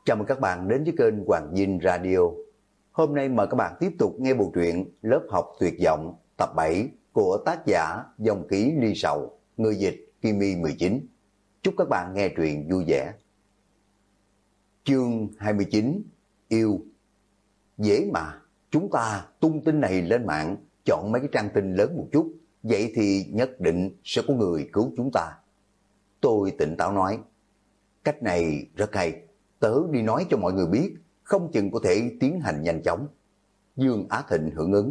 Chào mừng các bạn đến với kênh Hoàng Dinh Radio. Hôm nay mời các bạn tiếp tục nghe bộ truyện Lớp học tuyệt vọng tập 7 của tác giả Dòng Ký Ly Sầu, người dịch Kimi 19. Chúc các bạn nghe truyện vui vẻ. Chương 29. Yêu. Dễ mà, chúng ta tung tin này lên mạng, chọn mấy cái trang tin lớn một chút, vậy thì nhất định sẽ có người cứu chúng ta. Tôi tỉnh táo nói, cách này rất hay. Tớ đi nói cho mọi người biết, không chừng có thể tiến hành nhanh chóng. Dương Á Thịnh hưởng ứng.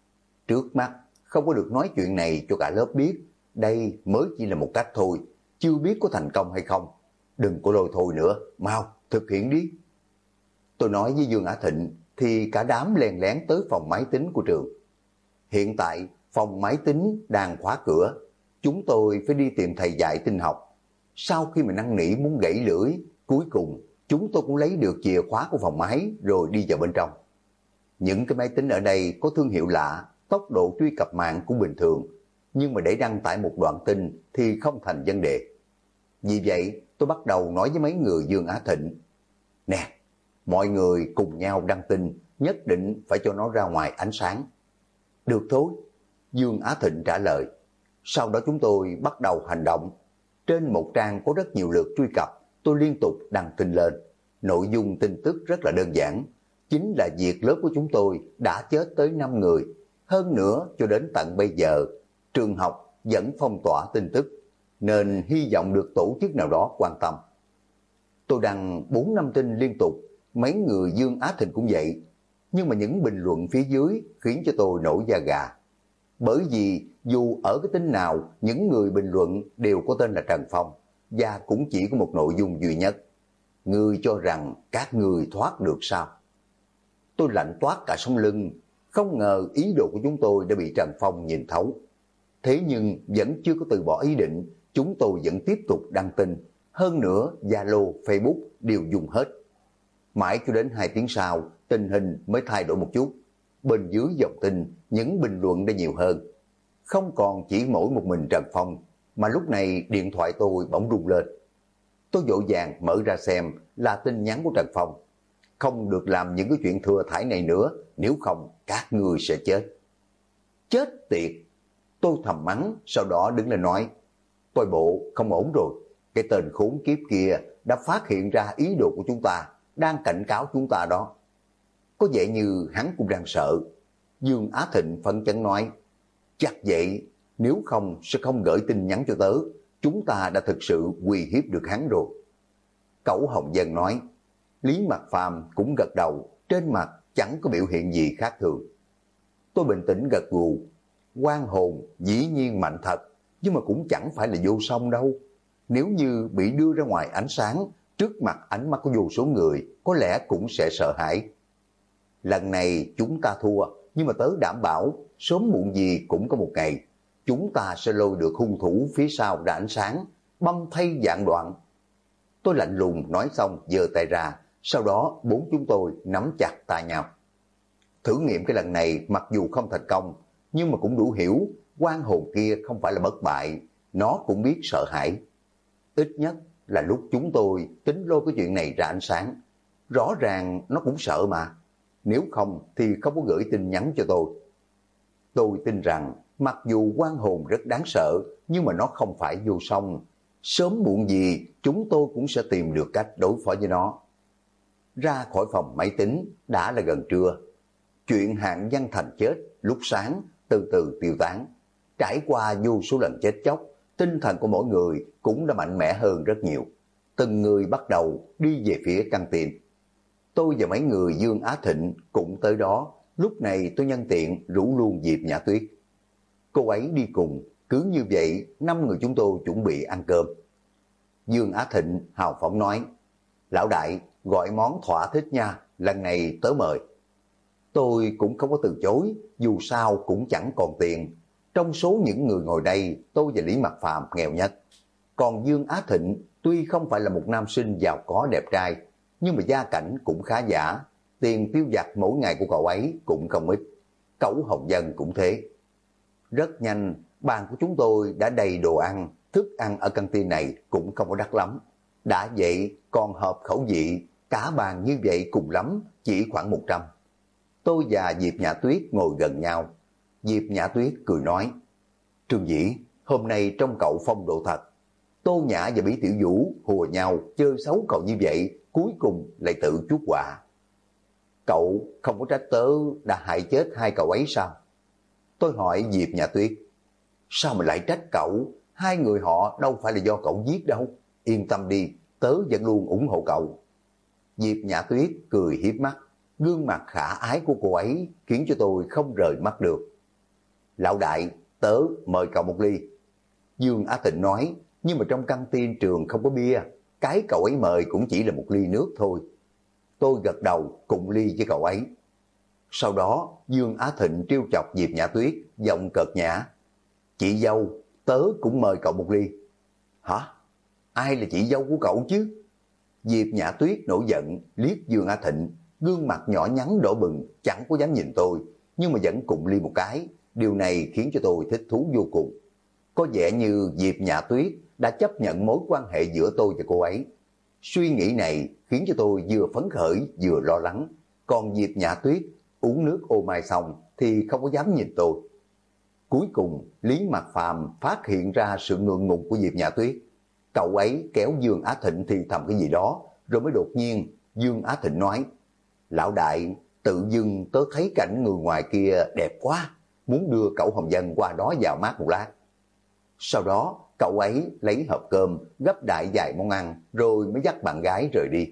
Trước mắt, không có được nói chuyện này cho cả lớp biết. Đây mới chỉ là một cách thôi, chưa biết có thành công hay không. Đừng có lôi thôi nữa, mau, thực hiện đi. Tôi nói với Dương Á Thịnh, thì cả đám len lén tới phòng máy tính của trường. Hiện tại, phòng máy tính đang khóa cửa. Chúng tôi phải đi tìm thầy dạy tin học. Sau khi mà năn nỉ muốn gãy lưỡi, cuối cùng chúng tôi cũng lấy được chìa khóa của phòng máy rồi đi vào bên trong. Những cái máy tính ở đây có thương hiệu lạ, tốc độ truy cập mạng cũng bình thường, nhưng mà để đăng tải một đoạn tin thì không thành vấn đề. Vì vậy tôi bắt đầu nói với mấy người Dương Á Thịnh, nè, mọi người cùng nhau đăng tin, nhất định phải cho nó ra ngoài ánh sáng. Được thôi, Dương Á Thịnh trả lời. Sau đó chúng tôi bắt đầu hành động. Trên một trang có rất nhiều lượt truy cập, tôi liên tục đăng tin lên. Nội dung tin tức rất là đơn giản, chính là việc lớp của chúng tôi đã chết tới 5 người. Hơn nữa cho đến tận bây giờ, trường học vẫn phong tỏa tin tức, nên hy vọng được tổ chức nào đó quan tâm. Tôi đăng 4-5 tin liên tục, mấy người Dương Á Thịnh cũng vậy. Nhưng mà những bình luận phía dưới khiến cho tôi nổi da gà. Bởi vì dù ở cái tin nào, những người bình luận đều có tên là Trần Phong, và cũng chỉ có một nội dung duy nhất. Ngươi cho rằng các ngươi thoát được sao? Tôi lạnh toát cả sống lưng, không ngờ ý đồ của chúng tôi đã bị Trần Phong nhìn thấu. Thế nhưng vẫn chưa có từ bỏ ý định, chúng tôi vẫn tiếp tục đăng tin. Hơn nữa, Zalo, Facebook đều dùng hết. Mãi cho đến 2 tiếng sau, tình hình mới thay đổi một chút. Bên dưới dòng tin, những bình luận đã nhiều hơn. Không còn chỉ mỗi một mình Trần Phong, mà lúc này điện thoại tôi bỗng rung lên. Tôi vội vàng mở ra xem là tin nhắn của Trần Phong. Không được làm những cái chuyện thừa thải này nữa, nếu không các người sẽ chết. Chết tiệt! Tôi thầm mắng, sau đó đứng lên nói, coi bộ không ổn rồi. Cái tên khốn kiếp kia đã phát hiện ra ý đồ của chúng ta, đang cảnh cáo chúng ta đó. Có vẻ như hắn cũng đang sợ. Dương Á Thịnh phấn chấn nói, chắc vậy, nếu không sẽ không gửi tin nhắn cho tớ. Chúng ta đã thực sự uy hiếp được hắn rồi. Cẩu Hồng Dân nói, Lý Mạc Phàm cũng gật đầu, trên mặt chẳng có biểu hiện gì khác thường. Tôi bình tĩnh gật gù, oan hồn dĩ nhiên mạnh thật, nhưng mà cũng chẳng phải là vô song đâu. Nếu như bị đưa ra ngoài ánh sáng, trước mặt ánh mắt của vô số người, có lẽ cũng sẽ sợ hãi. Lần này chúng ta thua, nhưng mà tớ đảm bảo, sớm muộn gì cũng có một ngày, chúng ta sẽ lôi được hung thủ phía sau ra ánh sáng, băm thây vạn đoạn. Tôi lạnh lùng nói xong giơ tay ra, sau đó 4 chúng tôi nắm chặt tay nhau. Thử nghiệm cái lần này mặc dù không thành công, nhưng mà cũng đủ hiểu, oan hồn kia không phải là bất bại, nó cũng biết sợ hãi. Ít nhất là lúc chúng tôi tính lôi cái chuyện này ra ánh sáng, rõ ràng nó cũng sợ mà. Nếu không thì không có gửi tin nhắn cho tôi. Tôi tin rằng mặc dù oan hồn rất đáng sợ, nhưng mà nó không phải vô song. Sớm muộn gì chúng tôi cũng sẽ tìm được cách đối phó với nó. Ra khỏi phòng máy tính đã là gần trưa. Chuyện Hạng Văn Thành chết lúc sáng từ từ tiêu tán. Trải qua vô số lần chết chóc, tinh thần của mỗi người cũng đã mạnh mẽ hơn rất nhiều. Từng người bắt đầu đi về phía căng tin. Tôi và mấy người Dương Á Thịnh cũng tới đó. Lúc này tôi nhân tiện rủ luôn Diệp Nhã Tuyết. Cô ấy đi cùng, cứ như vậy 5 người chúng tôi chuẩn bị ăn cơm. Dương Á Thịnh hào phóng nói, lão đại gọi món thỏa thích nha, lần này tớ mời. Tôi cũng không có từ chối, dù sao cũng chẳng còn tiền. Trong số những người ngồi đây, tôi và Lý Mạc Phàm nghèo nhất. Còn Dương Á Thịnh tuy không phải là một nam sinh giàu có đẹp trai, nhưng mà gia cảnh cũng khá giả, tiền tiêu vặt mỗi ngày của cậu ấy cũng không ít. Cẩu Hồng Dân cũng thế. Rất nhanh, bàn của chúng tôi đã đầy đồ ăn, thức ăn ở căng tin này cũng không có đắt lắm. Đã vậy còn hợp khẩu vị, cả bàn như vậy cùng lắm chỉ khoảng 100. Tôi và Diệp Nhã Tuyết ngồi gần nhau. Diệp Nhã Tuyết cười nói, Trương Dĩ, hôm nay trong cậu phong độ thật. Tô Nhã và Bỉ Tiểu Vũ hùa nhau chơi xấu cậu như vậy, cuối cùng lại tự chuốc họa. Cậu không có trách tớ đã hại chết hai cậu ấy sao? Tôi hỏi Diệp Nhã Tuyết. Sao mà lại trách cậu? Hai người họ đâu phải là do cậu giết đâu. Yên tâm đi, tớ vẫn luôn ủng hộ cậu. Diệp Nhã Tuyết cười hiếp mắt. Gương mặt khả ái của cô ấy khiến cho tôi không rời mắt được. Lão đại, tớ mời cậu một ly. Dương Á Tịnh nói, nhưng mà trong căng tin trường không có bia, cái cậu ấy mời cũng chỉ là một ly nước thôi. Tôi gật đầu cùng ly với cậu ấy. Sau đó Dương Á Thịnh trêu chọc Diệp Nhã Tuyết, giọng cợt nhã. Chị dâu, tớ cũng mời cậu một ly. Hả? Ai là chị dâu của cậu chứ? Diệp Nhã Tuyết nổi giận, liếc Dương Á Thịnh, gương mặt nhỏ nhắn đỏ bừng, chẳng có dám nhìn tôi, nhưng mà vẫn cùng ly một cái. Điều này khiến cho tôi thích thú vô cùng. Có vẻ như Diệp Nhã Tuyết đã chấp nhận mối quan hệ giữa tôi và cô ấy. Suy nghĩ này khiến cho tôi vừa phấn khởi vừa lo lắng. Còn Diệp Nhã Tuyết uống nước ô mai xong thì không có dám nhìn tôi. Cuối cùng Lý Mạc Phàm phát hiện ra sự ngượng ngùng của Diệp Nhã Tuyết. Cậu ấy kéo Dương Á Thịnh thì thầm cái gì đó, rồi mới đột nhiên Dương Á Thịnh nói, Lão đại, tự dưng tớ thấy cảnh người ngoài kia đẹp quá, muốn đưa cậu Hồng Dân qua đó vào mát một lát. Sau đó cậu ấy lấy hộp cơm gấp đại vài món ăn rồi mới dắt bạn gái rời đi.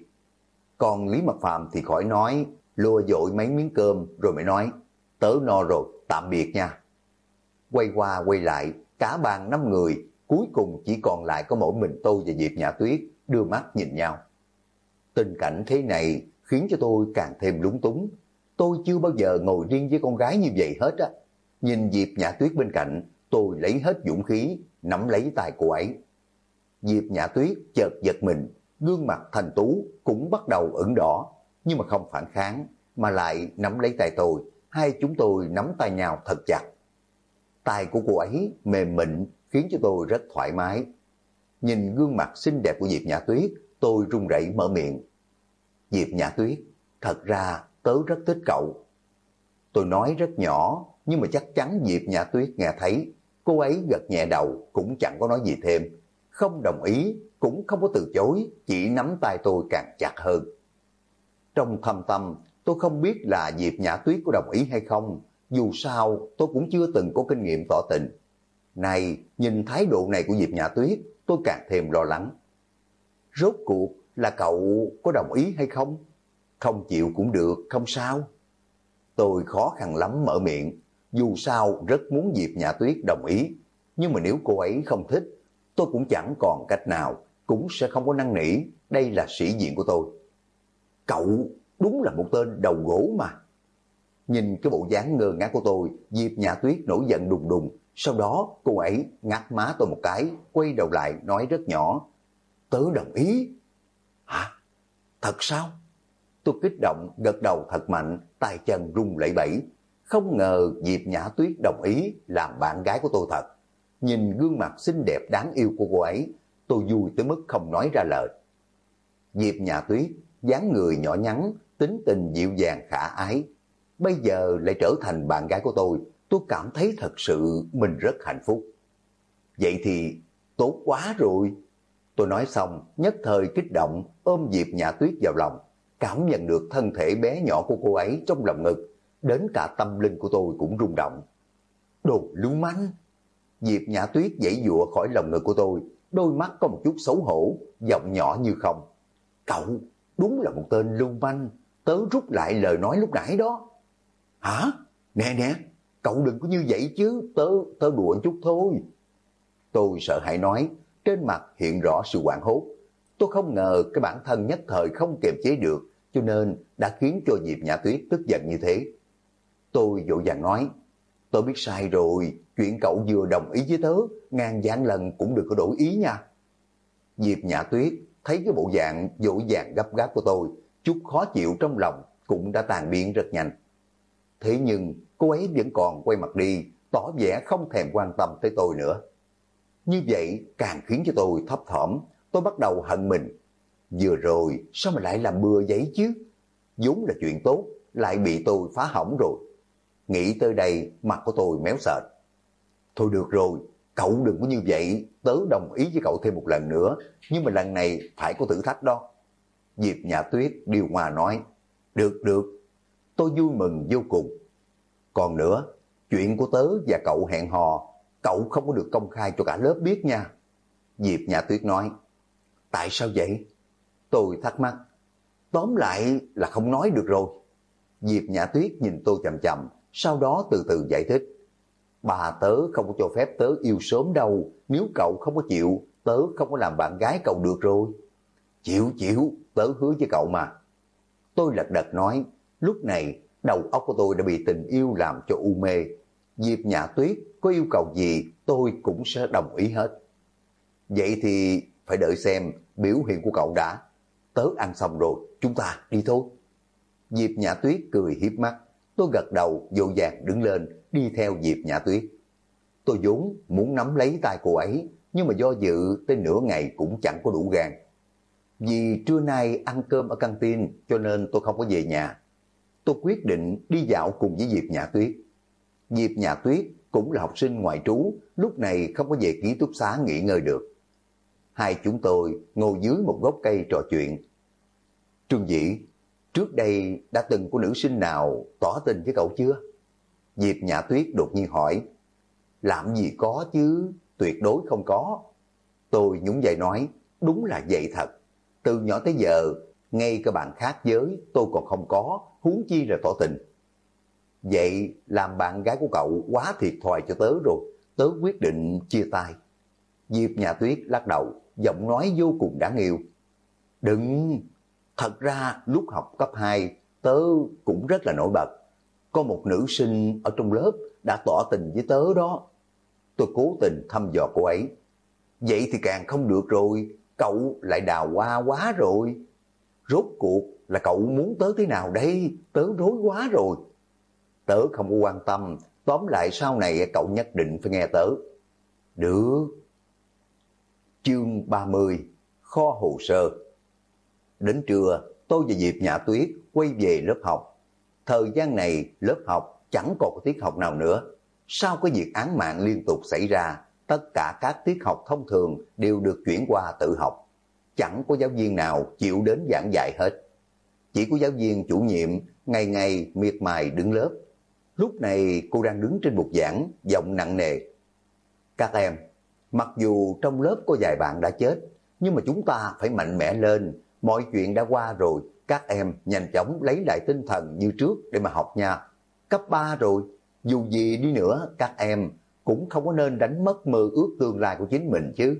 Còn Lý Mạc Phàm thì khỏi nói, lùa dội mấy miếng cơm rồi mới nói, tớ no rồi, tạm biệt nha. Quay qua quay lại, cả bàn 5 người, cuối cùng chỉ còn lại có mỗi mình tôi và Diệp Nhã Tuyết đưa mắt nhìn nhau. Tình cảnh thế này khiến cho tôi càng thêm lúng túng. Tôi chưa bao giờ ngồi riêng với con gái như vậy hết á. Nhìn Diệp Nhã Tuyết bên cạnh, tôi lấy hết dũng khí, nắm lấy tay cô ấy. Diệp Nhã Tuyết chợt giật mình, gương mặt thành tú cũng bắt đầu ửng đỏ, nhưng mà không phản kháng, mà lại nắm lấy tay tôi. Hai chúng tôi nắm tay nhau thật chặt. Tay của cô ấy mềm mịn khiến cho tôi rất thoải mái. Nhìn gương mặt xinh đẹp của Diệp Nhã Tuyết, tôi run rẩy mở miệng. Diệp Nhã Tuyết, thật ra tớ rất thích cậu. Tôi nói rất nhỏ, nhưng mà chắc chắn Diệp Nhã Tuyết nghe thấy. Cô ấy gật nhẹ đầu, cũng chẳng có nói gì thêm. Không đồng ý, cũng không có từ chối, chỉ nắm tay tôi càng chặt hơn. Trong thâm tâm, tôi không biết là Diệp Nhã Tuyết có đồng ý hay không. Dù sao, tôi cũng chưa từng có kinh nghiệm tỏ tình. Này, nhìn thái độ này của Diệp Nhã Tuyết, tôi càng thêm lo lắng. Rốt cuộc là cậu có đồng ý hay không? Không chịu cũng được, không sao. Tôi khó khăn lắm mở miệng. Dù sao rất muốn Diệp Nhã Tuyết đồng ý. Nhưng mà nếu cô ấy không thích, tôi cũng chẳng còn cách nào, cũng sẽ không có năn nỉ. Đây là sĩ diện của tôi. Cậu đúng là một tên đầu gỗ mà. Nhìn cái bộ dáng ngơ ngác của tôi, Diệp Nhã Tuyết nổi giận đùng đùng. Sau đó cô ấy ngắt má tôi một cái, quay đầu lại nói rất nhỏ. Tớ đồng ý. Hả? Thật sao? Tôi kích động, gật đầu thật mạnh, tay chân run lẩy bẩy. Không ngờ Diệp Nhã Tuyết đồng ý làm bạn gái của tôi thật. Nhìn gương mặt xinh đẹp đáng yêu của cô ấy, tôi vui tới mức không nói ra lời. Diệp Nhã Tuyết, dáng người nhỏ nhắn, tính tình dịu dàng khả ái. Bây giờ lại trở thành bạn gái của tôi cảm thấy thật sự mình rất hạnh phúc. Vậy thì tốt quá rồi. Tôi nói xong, nhất thời kích động, ôm Diệp Nhã Tuyết vào lòng, cảm nhận được thân thể bé nhỏ của cô ấy trong lòng ngực, đến cả tâm linh của tôi cũng rung động. Đồ lưu manh! Diệp Nhã Tuyết giãy giụa khỏi lòng ngực của tôi, đôi mắt có một chút xấu hổ, giọng nhỏ như không. Cậu đúng là một tên lưu manh, tớ rút lại lời nói lúc nãy đó. Hả? Nè nè, cậu đừng có như vậy chứ, tớ đùa chút thôi. Tôi sợ hãi nói, trên mặt hiện rõ sự hoảng hốt. Tôi không ngờ cái bản thân nhất thời không kiềm chế được, cho nên đã khiến cho Diệp Nhã Tuyết tức giận như thế. Tôi vội vàng nói, tôi biết sai rồi, chuyện cậu vừa đồng ý với tớ, ngàn vạn lần cũng đừng có đổi ý nha. Diệp Nhã Tuyết thấy cái bộ dạng vội vàng gấp gáp của tôi, chút khó chịu trong lòng cũng đã tan biến rất nhanh. Thế nhưng cô ấy vẫn còn quay mặt đi, tỏ vẻ không thèm quan tâm tới tôi nữa. Như vậy càng khiến cho tôi thấp thỏm, tôi bắt đầu hận mình. Vừa rồi sao mà lại làm bừa vậy chứ? Vốn là chuyện tốt, lại bị tôi phá hỏng rồi. Nghĩ tới đây, mặt của tôi méo sệt. Thôi được rồi, cậu đừng có như vậy, tớ đồng ý với cậu thêm một lần nữa, nhưng mà lần này phải có thử thách đó. Diệp Nhã Tuyết điều hòa nói, được được, tôi vui mừng vô cùng. Còn nữa, chuyện của tớ và cậu hẹn hò, cậu không có được công khai cho cả lớp biết nha. Diệp Nhã Tuyết nói, tại sao vậy? Tôi thắc mắc, tóm lại là không nói được rồi. Diệp Nhã Tuyết nhìn tôi chằm chằm, sau đó từ từ giải thích. Bà tớ không có cho phép tớ yêu sớm đâu, nếu cậu không có chịu, tớ không có làm bạn gái cậu được rồi. Chịu chịu, tớ hứa với cậu mà. Tôi lật đật nói, lúc này đầu óc của tôi đã bị tình yêu làm cho u mê. Diệp Nhã Tuyết có yêu cầu gì tôi cũng sẽ đồng ý hết. Vậy thì phải đợi xem biểu hiện của cậu đã. Tớ ăn xong rồi, chúng ta đi thôi. Diệp Nhã Tuyết cười hiếp mắt. Tôi gật đầu vội vàng đứng lên đi theo Diệp Nhã Tuyết. Tôi vốn muốn nắm lấy tay cô ấy, nhưng mà do dự tới nửa ngày cũng chẳng có đủ gan. Vì trưa nay ăn cơm ở căng tin cho nên tôi không có về nhà. Tôi quyết định đi dạo cùng với Diệp Nhã Tuyết. Diệp Nhã Tuyết cũng là học sinh ngoại trú, lúc này không có về ký túc xá nghỉ ngơi được. Hai chúng tôi ngồi dưới một gốc cây trò chuyện. Trương Dĩ, trước đây đã từng có nữ sinh nào tỏ tình với cậu chưa? Diệp Nhã Tuyết đột nhiên hỏi. Làm gì có chứ, tuyệt đối không có. Tôi nhún vai nói, đúng là vậy thật. Từ nhỏ tới giờ, ngay cả bạn khác giới tôi còn không có, huống chi là tỏ tình. Vậy làm bạn gái của cậu quá thiệt thòi cho tớ rồi, tớ quyết định chia tay. Diệp Nhã Tuyết lắc đầu, giọng nói vô cùng đáng yêu. Đừng, thật ra lúc học cấp 2, tớ cũng rất là nổi bật. Có một nữ sinh ở trong lớp đã tỏ tình với tớ đó. Tôi cố tình thăm dò cô ấy. Vậy thì càng không được rồi, cậu lại đào hoa quá rồi. Rốt cuộc là cậu muốn tớ thế nào đây? Tớ rối quá rồi. Tớ không có quan tâm, tóm lại sau này cậu nhất định phải nghe tớ. Được. Chương 30, kho hồ sơ. Đến trưa, tôi và Diệp Nhã Tuyết quay về lớp học. Thời gian này lớp học chẳng còn có tiết học nào nữa. Sau cái việc án mạng liên tục xảy ra, tất cả các tiết học thông thường đều được chuyển qua tự học. Chẳng có giáo viên nào chịu đến giảng dạy hết. Chỉ có giáo viên chủ nhiệm ngày ngày miệt mài đứng lớp. Lúc này cô đang đứng trên bục giảng, giọng nặng nề. Các em, mặc dù trong lớp có vài bạn đã chết, nhưng mà chúng ta phải mạnh mẽ lên. Mọi chuyện đã qua rồi, các em nhanh chóng lấy lại tinh thần như trước để mà học nha. Cấp 3 rồi, dù gì đi nữa các em cũng không có nên đánh mất mơ ước tương lai của chính mình chứ.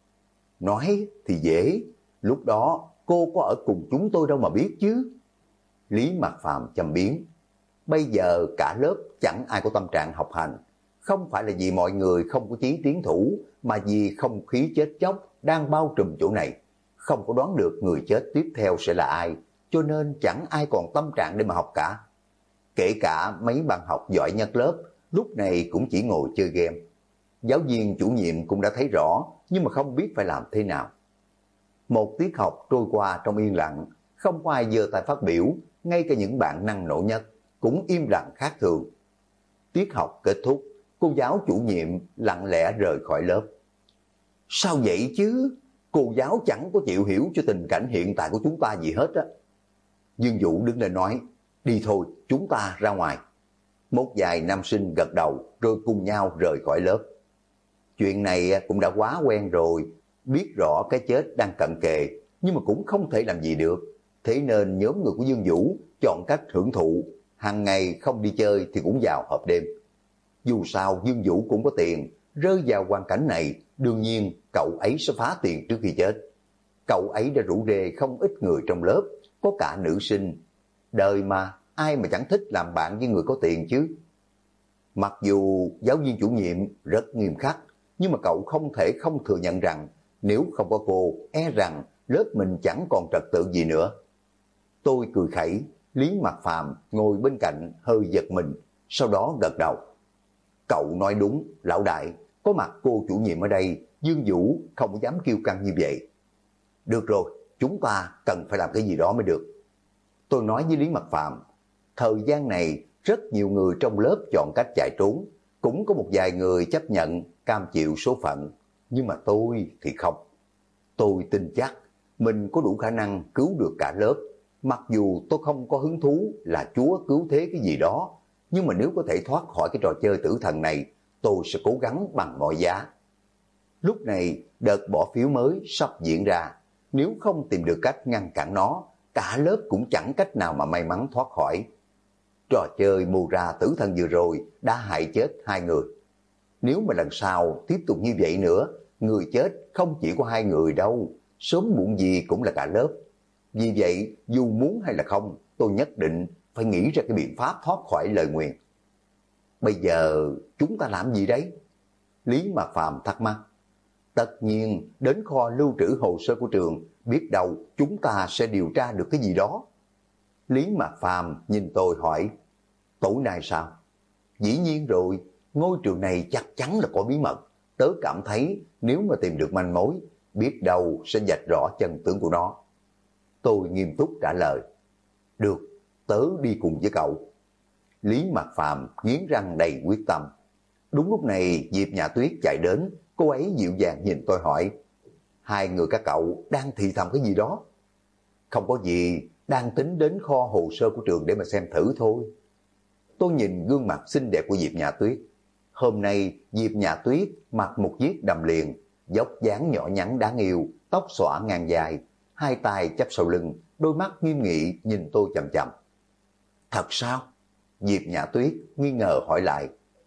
Nói thì dễ, lúc đó cô có ở cùng chúng tôi đâu mà biết chứ. Lý Mạc Phàm châm biếm. Bây giờ cả lớp chẳng ai có tâm trạng học hành. Không phải là vì mọi người không có chí tiến thủ, mà vì không khí chết chóc đang bao trùm chỗ này. Không có đoán được người chết tiếp theo sẽ là ai, cho nên chẳng ai còn tâm trạng để mà học cả. Kể cả mấy bạn học giỏi nhất lớp, lúc này cũng chỉ ngồi chơi game. Giáo viên chủ nhiệm cũng đã thấy rõ, nhưng mà không biết phải làm thế nào. Một tiết học trôi qua trong yên lặng, không có ai giơ tay phát biểu, ngay cả những bạn năng nổ nhất cũng im lặng khác thường. Tiết học kết thúc, cô giáo chủ nhiệm lặng lẽ rời khỏi lớp. Sao vậy chứ? Cô giáo chẳng có chịu hiểu cho tình cảnh hiện tại của chúng ta gì hết á. Dương Vũ đứng lên nói, đi thôi, chúng ta ra ngoài. Một vài nam sinh gật đầu rồi cùng nhau rời khỏi lớp. Chuyện này cũng đã quá quen rồi, biết rõ cái chết đang cận kề, nhưng mà cũng không thể làm gì được. Thế nên nhóm người của Dương Vũ chọn cách hưởng thụ, hàng ngày không đi chơi thì cũng vào họp đêm. Dù sao Dương Vũ cũng có tiền, rơi vào hoàn cảnh này, đương nhiên cậu ấy sẽ phá tiền trước khi chết. Cậu ấy đã rủ rê không ít người trong lớp, có cả nữ sinh. Đời mà, ai mà chẳng thích làm bạn với người có tiền chứ. Mặc dù giáo viên chủ nhiệm rất nghiêm khắc, nhưng mà cậu không thể không thừa nhận rằng nếu không có cô, e rằng lớp mình chẳng còn trật tự gì nữa. Tôi cười khẩy, Lý Mạc Phàm ngồi bên cạnh hơi giật mình, sau đó gật đầu. Cậu nói đúng, lão đại, có mặt cô chủ nhiệm ở đây, Dương Vũ không dám kiêu căng như vậy. Được rồi, chúng ta cần phải làm cái gì đó mới được. Tôi nói với Lý Mặc Phàm, thời gian này rất nhiều người trong lớp chọn cách chạy trốn, cũng có một vài người chấp nhận cam chịu số phận, nhưng mà tôi thì không. Tôi tin chắc mình có đủ khả năng cứu được cả lớp, mặc dù tôi không có hứng thú là chúa cứu thế cái gì đó, nhưng mà nếu có thể thoát khỏi cái trò chơi tử thần này, tôi sẽ cố gắng bằng mọi giá. Lúc này, đợt bỏ phiếu mới sắp diễn ra, nếu không tìm được cách ngăn cản nó, cả lớp cũng chẳng cách nào mà may mắn thoát khỏi. Trò chơi mù ra tử thần vừa rồi đã hại chết 2 người. Nếu mà lần sau tiếp tục như vậy nữa, người chết không chỉ có 2 người đâu, sớm muộn gì cũng là cả lớp. Vì vậy, dù muốn hay là không, tôi nhất định phải nghĩ ra cái biện pháp thoát khỏi lời nguyền. Bây giờ chúng ta làm gì đấy? Lý Mạc Phàm thắc mắc. Tất nhiên, đến kho lưu trữ hồ sơ của trường, biết đâu chúng ta sẽ điều tra được cái gì đó. Lý Mạc Phàm nhìn tôi hỏi, tối nay sao? Dĩ nhiên rồi, ngôi trường này chắc chắn là có bí mật. Tớ cảm thấy nếu mà tìm được manh mối, biết đâu sẽ vạch rõ chân tướng của nó. Tôi nghiêm túc trả lời, được, tớ đi cùng với cậu. Lý Mạc Phàm nghiến răng đầy quyết tâm. Đúng lúc này Diệp Nhã Tuyết chạy đến, cô ấy dịu dàng nhìn tôi hỏi, 2 người các cậu đang thì thầm cái gì đó? Không có gì, đang tính đến kho hồ sơ của trường để mà xem thử thôi. Tôi nhìn gương mặt xinh đẹp của Diệp Nhã Tuyết. Hôm nay Diệp Nhã Tuyết mặc một chiếc đầm liền, dốc dáng nhỏ nhắn đáng yêu, tóc xõa ngang dài, 2 tay chắp sau lưng, đôi mắt nghiêm nghị nhìn tôi chằm chằm. Thật sao? Diệp Nhã Tuyết nghi ngờ hỏi lại.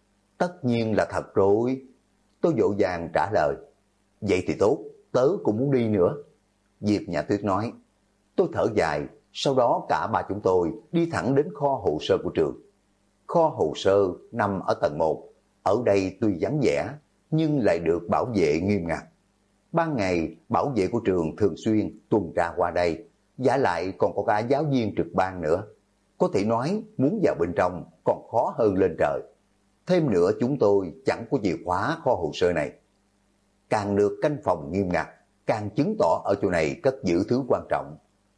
Tất nhiên là thật rồi. Tôi vội vàng trả lời. Vậy thì tốt, tớ cũng muốn đi nữa. Diệp Nhã Tuyết nói. Tôi thở dài, sau đó cả 3 chúng tôi đi thẳng đến kho hồ sơ của trường. Kho hồ sơ nằm ở tầng 1, ở đây tuy vắng vẻ, nhưng lại được bảo vệ nghiêm ngặt. Ban ngày, bảo vệ của trường thường xuyên tuần tra qua đây, vả lại còn có cả giáo viên trực ban nữa. Có thể nói, muốn vào bên trong còn khó hơn lên trời. Thêm nữa chúng tôi chẳng có chìa khóa kho hồ sơ này. Càng được canh phòng nghiêm ngặt, càng chứng tỏ ở chỗ này cất giữ thứ quan trọng.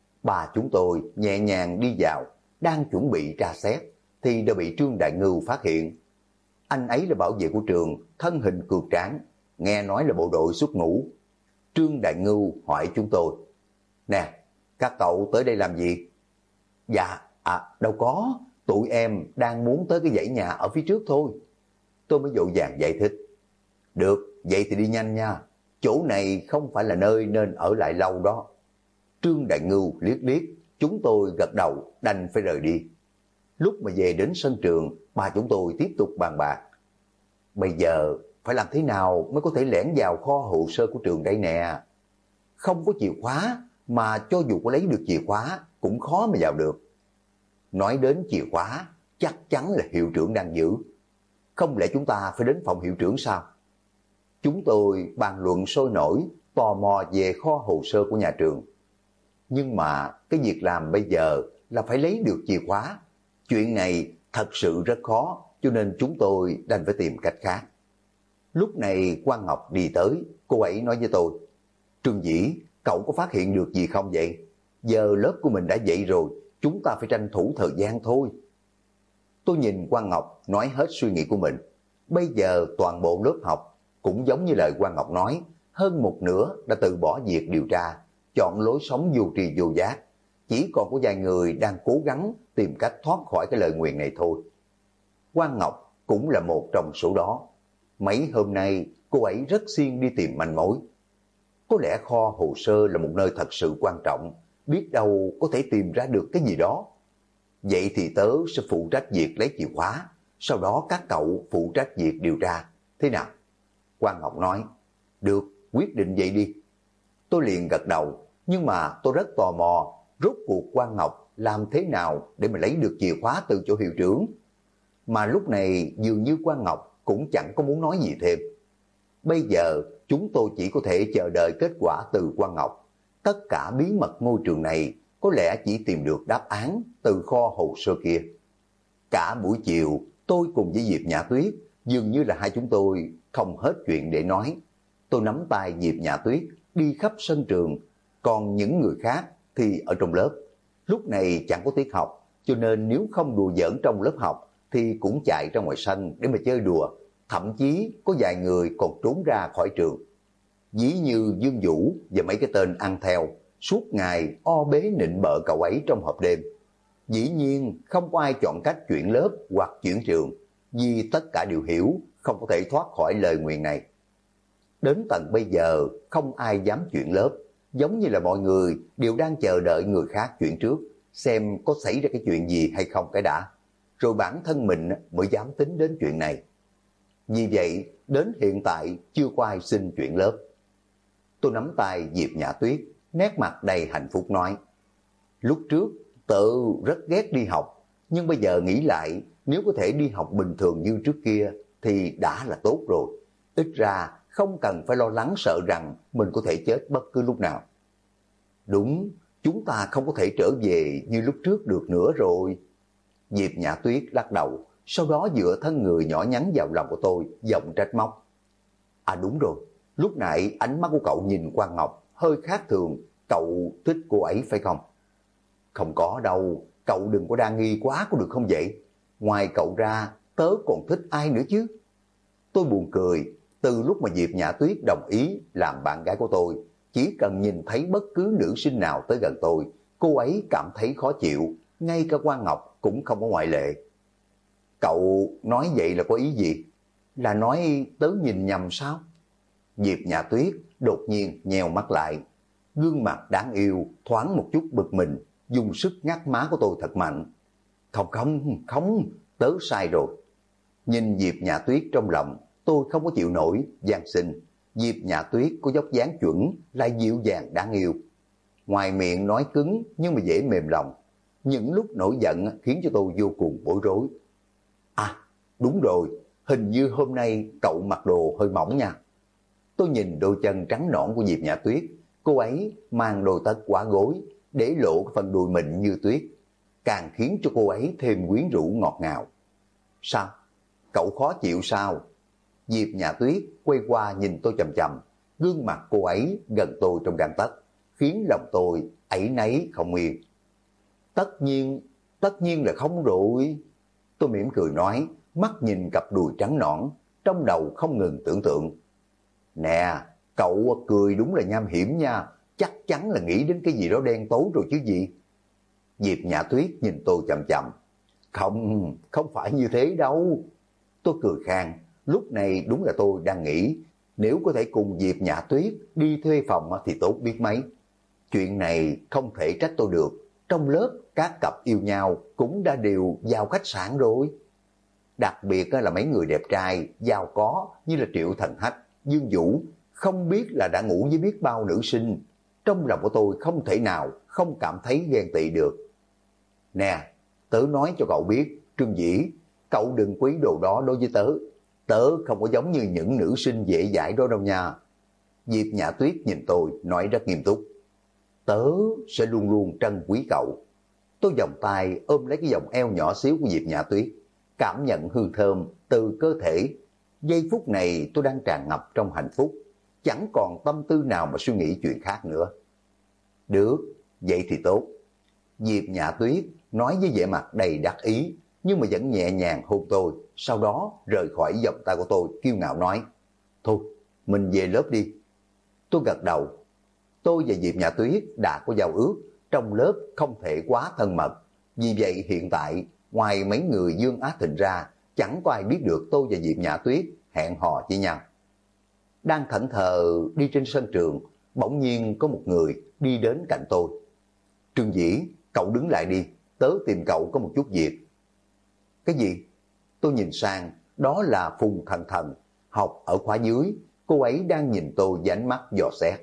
3 chúng tôi nhẹ nhàng đi vào, đang chuẩn bị tra xét, thì đã bị Trương Đại Ngưu phát hiện. Anh ấy là bảo vệ của trường, thân hình cường tráng, nghe nói là bộ đội xuất ngũ. Trương Đại Ngưu hỏi chúng tôi, nè, các cậu tới đây làm gì? Dạ, đâu có, tụi em đang muốn tới cái dãy nhà ở phía trước thôi. Tôi mới vội vàng giải thích. Được, vậy thì đi nhanh nha, chỗ này không phải là nơi nên ở lại lâu đó. Trương Đại Ngưu liếc liếc, chúng tôi gật đầu đành phải rời đi. Lúc mà về đến sân trường, 3 chúng tôi tiếp tục bàn bạc. Bây giờ phải làm thế nào mới có thể lẻn vào kho hồ sơ của trường đây nè? Không có chìa khóa, mà cho dù có lấy được chìa khóa cũng khó mà vào được. Nói đến chìa khóa, chắc chắn là hiệu trưởng đang giữ. Không lẽ chúng ta phải đến phòng hiệu trưởng sao? Chúng tôi bàn luận sôi nổi, tò mò về kho hồ sơ của nhà trường. Nhưng mà cái việc làm bây giờ là phải lấy được chìa khóa. Chuyện này thật sự rất khó, cho nên chúng tôi đành phải tìm cách khác. Lúc này Quang Ngọc đi tới, cô ấy nói với tôi, Trương Dĩ, cậu có phát hiện được gì không vậy? Giờ lớp của mình đã dậy rồi, chúng ta phải tranh thủ thời gian thôi. Tôi nhìn Quang Ngọc nói hết suy nghĩ của mình. Bây giờ toàn bộ lớp học, cũng giống như lời Quang Ngọc nói, hơn một nửa đã từ bỏ việc điều tra, chọn lối sống vô tri vô giác. Chỉ còn có vài người đang cố gắng tìm cách thoát khỏi cái lời nguyền này thôi. Quang Ngọc cũng là một trong số đó. Mấy hôm nay cô ấy rất siêng đi tìm manh mối. Có lẽ kho hồ sơ là một nơi thật sự quan trọng, biết đâu có thể tìm ra được cái gì đó. Vậy thì tớ sẽ phụ trách việc lấy chìa khóa, sau đó các cậu phụ trách việc điều tra. Thế nào? Quang Ngọc nói, được, quyết định vậy đi. Tôi liền gật đầu, nhưng mà tôi rất tò mò, rốt cuộc Quang Ngọc làm thế nào để mà lấy được chìa khóa từ chỗ hiệu trưởng. Mà lúc này dường như Quang Ngọc cũng chẳng có muốn nói gì thêm. Bây giờ chúng tôi chỉ có thể chờ đợi kết quả từ Quang Ngọc. Tất cả bí mật ngôi trường này có lẽ chỉ tìm được đáp án từ kho hồ sơ kia. Cả buổi chiều tôi cùng với Diệp Nhã Tuyết, dường như là hai chúng tôi không hết chuyện để nói. Tôi nắm tay Diệp Nhã Tuyết đi khắp sân trường, còn những người khác thì ở trong lớp. Lúc này chẳng có tiết học, cho nên nếu không đùa giỡn trong lớp học thì cũng chạy ra ngoài sân để mà chơi đùa, thậm chí có vài người còn trốn ra khỏi trường. Ví như Dương Vũ và mấy cái tên ăn theo, suốt ngày o bế nịnh bợ cậu ấy trong hộp đêm. Dĩ nhiên không có ai chọn cách chuyển lớp hoặc chuyển trường, vì tất cả đều hiểu không có thể thoát khỏi lời nguyền này. Đến tận bây giờ không ai dám chuyển lớp, giống như là mọi người đều đang chờ đợi người khác chuyển trước, xem có xảy ra cái chuyện gì hay không cái đã, rồi bản thân mình mới dám tính đến chuyện này. Vì vậy, đến hiện tại chưa có ai xin chuyển lớp. Tôi nắm tay Diệp Nhã Tuyết, nét mặt đầy hạnh phúc nói, lúc trước tự rất ghét đi học, nhưng bây giờ nghĩ lại, nếu có thể đi học bình thường như trước kia thì đã là tốt rồi. Ít ra không cần phải lo lắng sợ rằng mình có thể chết bất cứ lúc nào. Đúng, chúng ta không có thể trở về như lúc trước được nữa rồi. Diệp Nhã Tuyết lắc đầu, sau đó dựa thân người nhỏ nhắn vào lòng của tôi, giọng trách móc. À đúng rồi, lúc nãy ánh mắt của cậu nhìn Quang Ngọc hơi khác thường, cậu thích cô ấy phải không? Không có đâu, cậu đừng có đa nghi quá có được không vậy? Ngoài cậu ra, tớ còn thích ai nữa chứ? Tôi buồn cười, từ lúc mà Diệp Nhã Tuyết đồng ý làm bạn gái của tôi, chỉ cần nhìn thấy bất cứ nữ sinh nào tới gần tôi, cô ấy cảm thấy khó chịu, ngay cả Quang Ngọc cũng không có ngoại lệ. Cậu nói vậy là có ý gì? Là nói tớ nhìn nhầm sao? Diệp Nhã Tuyết đột nhiên nheo mắt lại, gương mặt đáng yêu thoáng một chút bực mình, dùng sức ngắt má của tôi thật mạnh. Không, tớ sai rồi. Nhìn Diệp Nhã Tuyết trong lòng, tôi không có chịu nổi, van xin. Diệp Nhã Tuyết có dốc dáng chuẩn, lại dịu dàng đáng yêu. Ngoài miệng nói cứng nhưng mà dễ mềm lòng. Những lúc nổi giận khiến cho tôi vô cùng bối rối. À, đúng rồi, hình như hôm nay cậu mặc đồ hơi mỏng nha. Tôi nhìn đôi chân trắng nõn của Diệp Nhã Tuyết, cô ấy mang đôi tất quá gối, để lộ phần đùi mịn như tuyết, càng khiến cho cô ấy thêm quyến rũ ngọt ngào. Sao? Cậu khó chịu sao? Diệp Nhã Tuyết quay qua nhìn tôi chằm chằm, gương mặt cô ấy gần tôi trong gang tấc, khiến lòng tôi áy náy không yên. Tất nhiên là không rồi. Tôi mỉm cười nói, mắt nhìn cặp đùi trắng nõn, trong đầu không ngừng tưởng tượng. Nè, cậu cười đúng là nham hiểm nha, chắc chắn là nghĩ đến cái gì đó đen tối rồi chứ gì. Diệp Nhã Tuyết nhìn tôi chậm chậm. Không phải như thế đâu. Tôi cười khang, lúc này đúng là tôi đang nghĩ, nếu có thể cùng Diệp Nhã Tuyết đi thuê phòng thì tốt biết mấy. Chuyện này không thể trách tôi được, trong lớp các cặp yêu nhau cũng đã đều vào khách sạn rồi. Đặc biệt là mấy người đẹp trai, giàu có như là Triệu Thần Hách, Dương Vũ, không biết là đã ngủ với biết bao nữ sinh. Trong lòng của tôi không thể nào không cảm thấy ghen tị được. Nè, tớ nói cho cậu biết, Trương Dĩ, cậu đừng quý đồ đó đối với tớ. Tớ không có giống như những nữ sinh dễ dãi đó đâu nha. Diệp Nhã Tuyết nhìn tôi, nói rất nghiêm túc. Tớ sẽ luôn luôn trân quý cậu. Tôi vòng tay ôm lấy cái vòng eo nhỏ xíu của Diệp Nhã Tuyết, cảm nhận hương thơm từ cơ thể. Giây phút này tôi đang tràn ngập trong hạnh phúc, chẳng còn tâm tư nào mà suy nghĩ chuyện khác nữa. Được, vậy thì tốt. Diệp Nhã Tuyết nói với vẻ mặt đầy đắc ý, nhưng mà vẫn nhẹ nhàng hôn tôi, sau đó rời khỏi vòng tay của tôi, kiêu ngạo nói, thôi, mình về lớp đi. Tôi gật đầu. Tôi và Diệp Nhã Tuyết đã có giao ước, trong lớp không thể quá thân mật. Vì vậy hiện tại, ngoài mấy người Dương Á Thịnh ra, chẳng có ai biết được tôi và Diệp Nhã Tuyết hẹn hò với nhau. Đang thẫn thờ đi trên sân trường, bỗng nhiên có một người đi đến cạnh tôi. Trương Dĩ, cậu đứng lại đi, tớ tìm cậu có một chút việc. Cái gì? Tôi nhìn sang, đó là Phùng Thần Thần, học ở khóa dưới, cô ấy đang nhìn tôi với ánh mắt dò xét.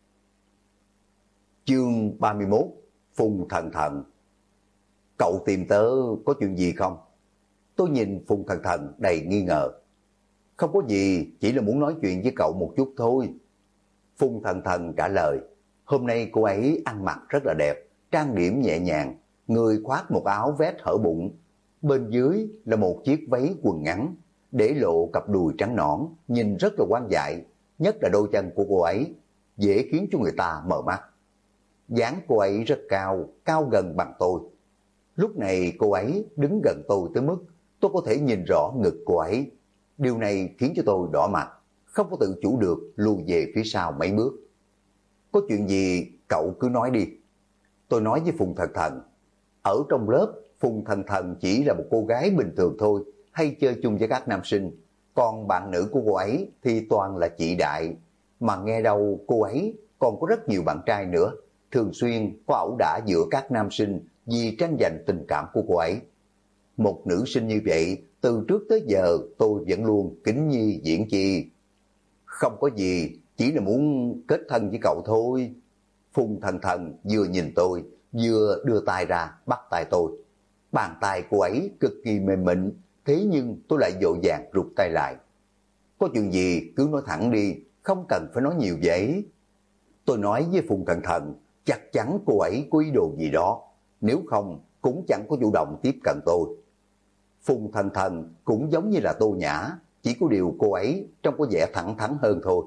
Chương 31, Phùng Thần Thần. Cậu tìm tớ có chuyện gì không? Tôi nhìn Phùng Thần Thần đầy nghi ngờ. Không có gì, chỉ là muốn nói chuyện với cậu một chút thôi. Phùng Thần Thần trả lời, hôm nay cô ấy ăn mặc rất là đẹp, trang điểm nhẹ nhàng, người khoác một áo vest hở bụng, bên dưới là một chiếc váy quần ngắn, để lộ cặp đùi trắng nõn, nhìn rất là quan dại, nhất là đôi chân của cô ấy, dễ khiến cho người ta mờ mắt. dáng cô ấy rất cao, cao gần bằng tôi. Lúc này cô ấy đứng gần tôi tới mức tôi có thể nhìn rõ ngực cô ấy. Điều này khiến cho tôi đỏ mặt, không có tự chủ được lùi về phía sau mấy bước. Có chuyện gì cậu cứ nói đi. Tôi nói với Phùng Thần Thần. Ở trong lớp, Phùng Thần Thần chỉ là một cô gái bình thường thôi, hay chơi chung với các nam sinh. Còn bạn nữ của cô ấy thì toàn là chị Đại. Mà nghe đâu cô ấy còn có rất nhiều bạn trai nữa. Thường xuyên có ẩu đả giữa các nam sinh vì tranh giành tình cảm của cô ấy. Một nữ sinh như vậy, từ trước tới giờ tôi vẫn luôn kính nhi diễn chi. Không có gì, chỉ là muốn kết thân với cậu thôi. Phùng Thần Thần vừa nhìn tôi, vừa đưa tay ra bắt tay tôi. Bàn tay cô ấy cực kỳ mềm mịn, thế nhưng tôi lại vội vàng rụt tay lại. Có chuyện gì cứ nói thẳng đi, không cần phải nói nhiều vậy. Tôi nói với Phùng Thần Thần, chắc chắn cô ấy có ý đồ gì đó, nếu không cũng chẳng có chủ động tiếp cận tôi. Phùng Thần Thần cũng giống như là Tô Nhã, chỉ có điều cô ấy trông có vẻ thẳng thắn hơn thôi.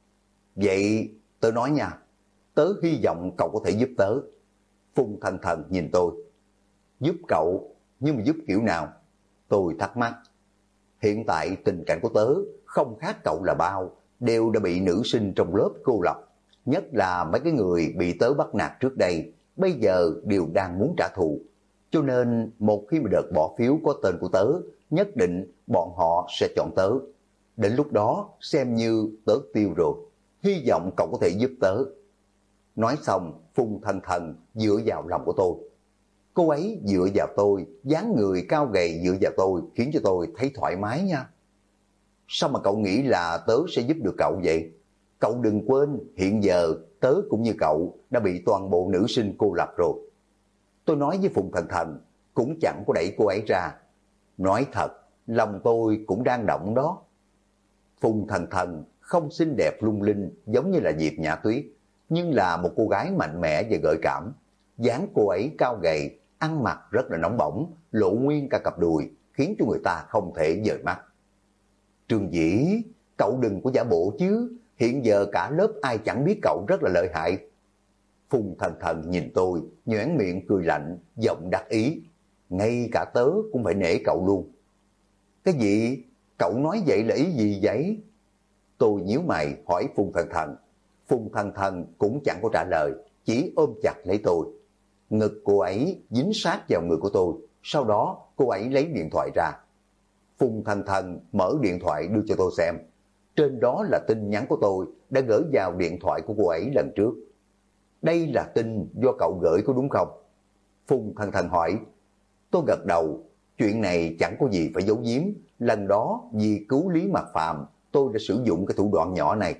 Vậy tớ nói nha, tớ hy vọng cậu có thể giúp tớ. Phùng Thần Thần nhìn tôi. Giúp cậu, nhưng mà giúp kiểu nào? Tôi thắc mắc. Hiện tại tình cảnh của tớ không khác cậu là bao, đều đã bị nữ sinh trong lớp cô lập. Nhất là mấy cái người bị tớ bắt nạt trước đây, bây giờ đều đang muốn trả thù. Cho nên một khi mà đợt bỏ phiếu có tên của tớ, nhất định bọn họ sẽ chọn tớ. Đến lúc đó xem như tớ tiêu rồi. Hy vọng cậu có thể giúp tớ. Nói xong, Phùng Thần Thần dựa vào lòng của tôi. Cô ấy dựa vào tôi, dáng người cao gầy dựa vào tôi khiến cho tôi thấy thoải mái nha. Sao mà cậu nghĩ là tớ sẽ giúp được cậu vậy? Cậu đừng quên, hiện giờ tớ cũng như cậu đã bị toàn bộ nữ sinh cô lập rồi. Tôi nói với Phùng Thần Thần, cũng chẳng có đẩy cô ấy ra. Nói thật, lòng tôi cũng đang động đó. Phùng Thần Thần không xinh đẹp lung linh giống như là Diệp Nhã Tuyết, nhưng là một cô gái mạnh mẽ và gợi cảm. Dáng cô ấy cao gầy, ăn mặc rất là nóng bỏng, lộ nguyên cả cặp đùi, khiến cho người ta không thể dời mắt. Trương Dĩ, cậu đừng có giả bộ chứ, hiện giờ cả lớp ai chẳng biết cậu rất là lợi hại. Phùng Thần Thần nhìn tôi, nhoẻn miệng cười lạnh, giọng đắc ý. Ngay cả tớ cũng phải nể cậu luôn. Cái gì? Cậu nói vậy là ý gì vậy? Tôi nhíu mày hỏi Phùng Thần Thần. Phùng Thần Thần cũng chẳng có trả lời, chỉ ôm chặt lấy tôi. Ngực cô ấy dính sát vào người của tôi, sau đó cô ấy lấy điện thoại ra. Phùng Thần Thần mở điện thoại đưa cho tôi xem. Trên đó là tin nhắn của tôi đã gửi vào điện thoại của cô ấy lần trước. Đây là tin do cậu gửi có đúng không? Phùng Thần Thần hỏi. Tôi gật đầu, chuyện này chẳng có gì phải giấu giếm. Lần đó vì cứu Lý Mạc Phàm, tôi đã sử dụng cái thủ đoạn nhỏ này.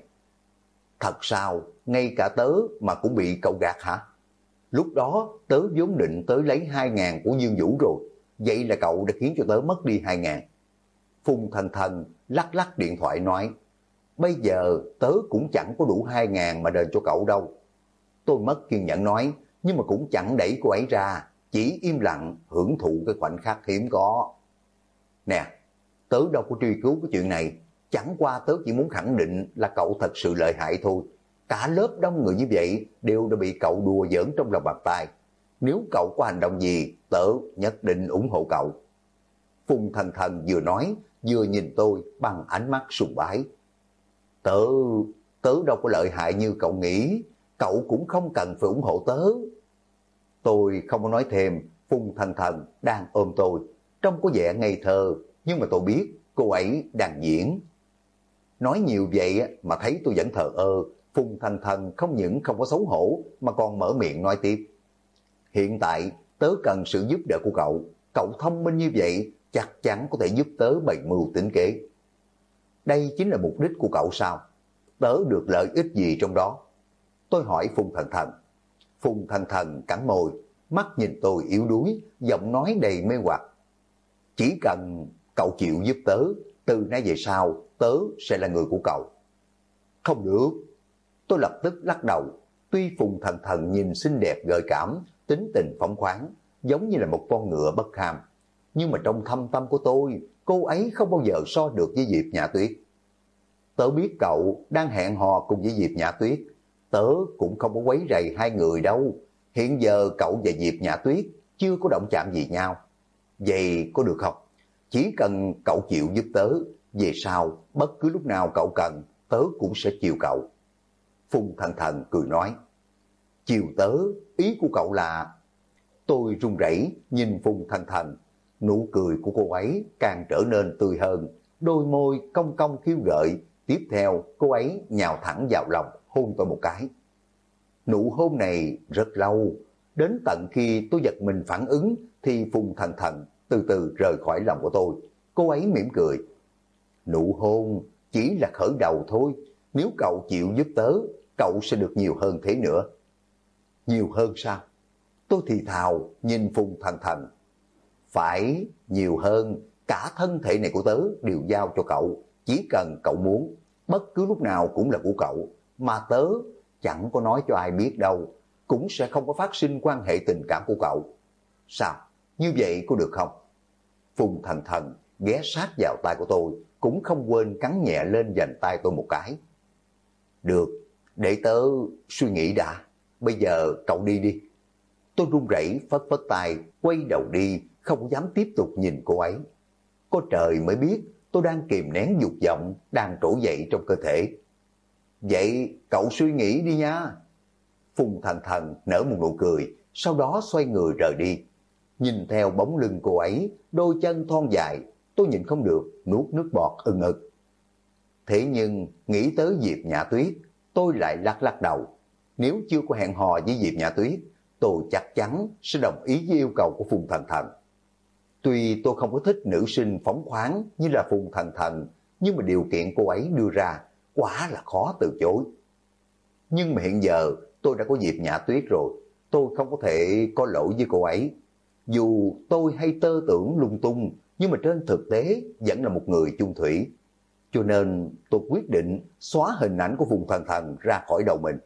Thật sao? Ngay cả tớ mà cũng bị cậu gạt hả? Lúc đó tớ vốn định tới lấy 2.000 của Dương Vũ rồi. Vậy là cậu đã khiến cho tớ mất đi 2.000. Phùng Thần Thần lắc lắc điện thoại nói. Bây giờ tớ cũng chẳng có đủ 2.000 mà đền cho cậu đâu. Tôi mất kiên nhẫn nói, nhưng mà cũng chẳng đẩy cô ấy ra, chỉ im lặng hưởng thụ cái khoảnh khắc hiếm có. Nè, tớ đâu có truy cứu cái chuyện này, chẳng qua tớ chỉ muốn khẳng định là cậu thật sự lợi hại thôi. Cả lớp đông người như vậy đều đã bị cậu đùa giỡn trong lòng bàn tay. Nếu cậu có hành động gì, tớ nhất định ủng hộ cậu. Phùng Thần Thần vừa nói, vừa nhìn tôi bằng ánh mắt sùng bái. Tớ đâu có lợi hại như cậu nghĩ, cậu cũng không cần phải ủng hộ tớ. Tôi không có nói thêm, Phùng Thần Thần đang ôm tôi, trông có vẻ ngây thơ, nhưng mà tôi biết cô ấy đang diễn. Nói nhiều vậy mà thấy tôi vẫn thờ ơ, Phùng Thần Thần không những không có xấu hổ mà còn mở miệng nói tiếp. Hiện tại tớ cần sự giúp đỡ của cậu, cậu thông minh như vậy chắc chắn có thể giúp tớ bày mưu tính kế. Đây chính là mục đích của cậu sao? Tớ được lợi ích gì trong đó? Tôi hỏi Phùng Thần Thần. Phùng Thần Thần cắn môi, mắt nhìn tôi yếu đuối, giọng nói đầy mê hoặc. Chỉ cần cậu chịu giúp tớ, từ nay về sau tớ sẽ là người của cậu. Không được. Tôi lập tức lắc đầu. Tuy Phùng Thần Thần nhìn xinh đẹp gợi cảm, tính tình phóng khoáng, giống như là một con ngựa bất ham, nhưng mà trong thâm tâm của tôi, cô ấy không bao giờ so được với Diệp Nhã Tuyết. Tớ biết cậu đang hẹn hò cùng với Diệp Nhã Tuyết, Tớ cũng không có quấy rầy hai người đâu. Hiện giờ cậu và Diệp Nhã Tuyết chưa có động chạm gì nhau. Vậy có được không? Chỉ cần cậu chịu giúp tớ, về sau bất cứ lúc nào cậu cần, tớ cũng sẽ chiều cậu. Phùng Thần Thần cười nói, chiều tớ, ý của cậu là... Tôi run rẩy nhìn Phùng Thần Thần, nụ cười của cô ấy càng trở nên tươi hơn, đôi môi cong cong khiêu gợi, tiếp theo cô ấy nhào thẳng vào lòng hôn tôi một cái. Nụ hôn này rất lâu, đến tận khi tôi giật mình phản ứng thì Phùng Thần Thần từ từ rời khỏi lòng của tôi. Cô ấy mỉm cười. Nụ hôn chỉ là khởi đầu thôi, nếu cậu chịu giúp tớ, cậu sẽ được nhiều hơn thế nữa. Nhiều hơn sao? Tôi thì thào nhìn Phùng Thần Thần. Phải nhiều hơn, cả thân thể này của tớ đều giao cho cậu, chỉ cần cậu muốn, bất cứ lúc nào cũng là của cậu, mà tớ chẳng có nói cho ai biết đâu, cũng sẽ không có phát sinh quan hệ tình cảm của cậu. Sao? Như vậy có được không? Phùng Thần Thần ghé sát vào tay của tôi, cũng không quên cắn nhẹ lên vành tay tôi một cái. Được, để tớ suy nghĩ đã, bây giờ cậu đi đi. Tôi run rẩy phất phất tay, quay đầu đi, không dám tiếp tục nhìn cô ấy. Có trời mới biết tôi đang kìm nén dục vọng đang trỗi dậy trong cơ thể. Vậy cậu suy nghĩ đi nha. Phùng Thần Thần nở một nụ cười, sau đó xoay người rời đi. Nhìn theo bóng lưng cô ấy, đôi chân thon dài, tôi nhìn không được, nuốt nước bọt ừng ực. Thế nhưng nghĩ tới Diệp Nhã Tuyết, tôi lại lắc lắc đầu. Nếu chưa có hẹn hò với Diệp Nhã Tuyết, tôi chắc chắn sẽ đồng ý với yêu cầu của Phùng Thần Thần. Tuy tôi không có thích nữ sinh phóng khoáng như là Phùng Thần Thần, nhưng mà điều kiện cô ấy đưa ra quá là khó từ chối. Nhưng mà hiện giờ tôi đã có Diệp Nhã Tuyết rồi, tôi không có thể có lỗi với cô ấy. Dù tôi hay tơ tưởng lung tung, nhưng mà trên thực tế vẫn là một người chung thủy. Cho nên tôi quyết định xóa hình ảnh của Phùng Thần Thần ra khỏi đầu mình.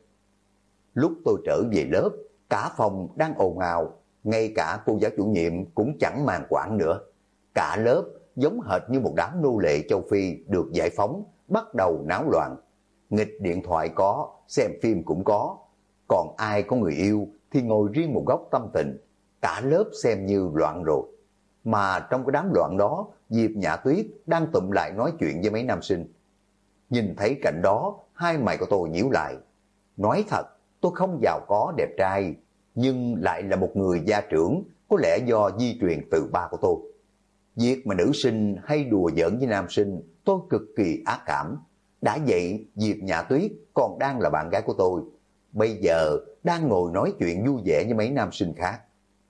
Lúc tôi trở về lớp, cả phòng đang ồn ào, ngay cả cô giáo chủ nhiệm cũng chẳng màng quản nữa. Cả lớp giống hệt như một đám nô lệ châu Phi được giải phóng, bắt đầu náo loạn. Nghịch điện thoại có, xem phim cũng có. Còn ai có người yêu thì ngồi riêng một góc tâm tình. Cả lớp xem như loạn rồi. Mà trong cái đám loạn đó, Diệp Nhã Tuyết đang tụm lại nói chuyện với mấy nam sinh. Nhìn thấy cảnh đó, hai mày của tôi nhíu lại. Nói thật, tôi không giàu có đẹp trai, nhưng lại là một người gia trưởng, có lẽ do di truyền từ ba của tôi. Việc mà nữ sinh hay đùa giỡn với nam sinh, tôi cực kỳ ác cảm. Đã vậy, Diệp Nhã Tuyết còn đang là bạn gái của tôi. Bây giờ đang ngồi nói chuyện vui vẻ với mấy nam sinh khác.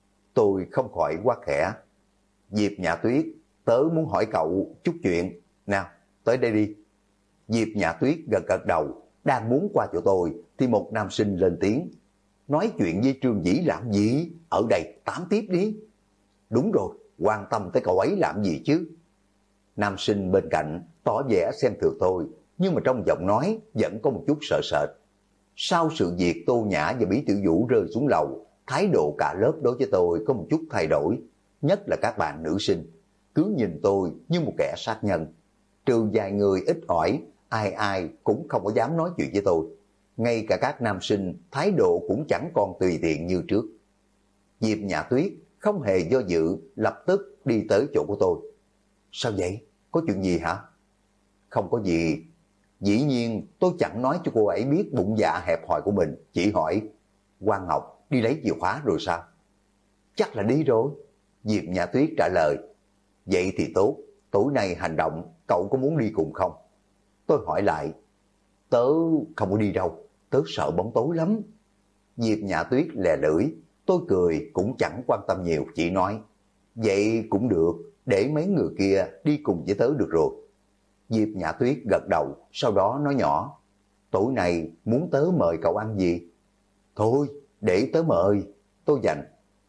Tôi không khỏi quá khẽ. Diệp Nhã Tuyết, tớ muốn hỏi cậu chút chuyện. Nào, tới đây đi. Diệp Nhã Tuyết gật gật đầu, đang muốn qua chỗ tôi, thì một nam sinh lên tiếng. Nói chuyện với Trương Dĩ làm gì? Ở đây tám tiếp đi. Đúng rồi, quan tâm tới cậu ấy làm gì chứ? Nam sinh bên cạnh tỏ vẻ xem thường tôi, nhưng mà trong giọng nói vẫn có một chút sợ sệt. Sau sự việc Tô Nhã và Bí Tiểu Vũ rơi xuống lầu, thái độ cả lớp đối với tôi có một chút thay đổi, nhất là các bạn nữ sinh. Cứ nhìn tôi như một kẻ sát nhân. Trừ vài người ít ỏi, ai ai cũng không có dám nói chuyện với tôi. Ngay cả các nam sinh thái độ cũng chẳng còn tùy tiện như trước. Diệp Nhã Tuyết không hề do dự, lập tức đi tới chỗ của tôi. Sao vậy? Có chuyện gì hả? Không có gì. Dĩ nhiên tôi chẳng nói cho cô ấy biết bụng dạ hẹp hòi của mình, chỉ hỏi, Quang Ngọc đi lấy chìa khóa rồi sao? Chắc là đi rồi. Diệp Nhã Tuyết trả lời. Vậy thì tốt, tối nay hành động, cậu có muốn đi cùng không? Tôi hỏi lại. Tớ không có đi đâu, tớ sợ bóng tối lắm. Diệp Nhã Tuyết lè lưỡi, tôi cười cũng chẳng quan tâm nhiều, chỉ nói. Vậy cũng được, để mấy người kia đi cùng với tớ được rồi. Diệp Nhã Tuyết gật đầu, sau đó nói nhỏ. Tối nay muốn tớ mời cậu ăn gì? Thôi, để tớ mời, tôi dành.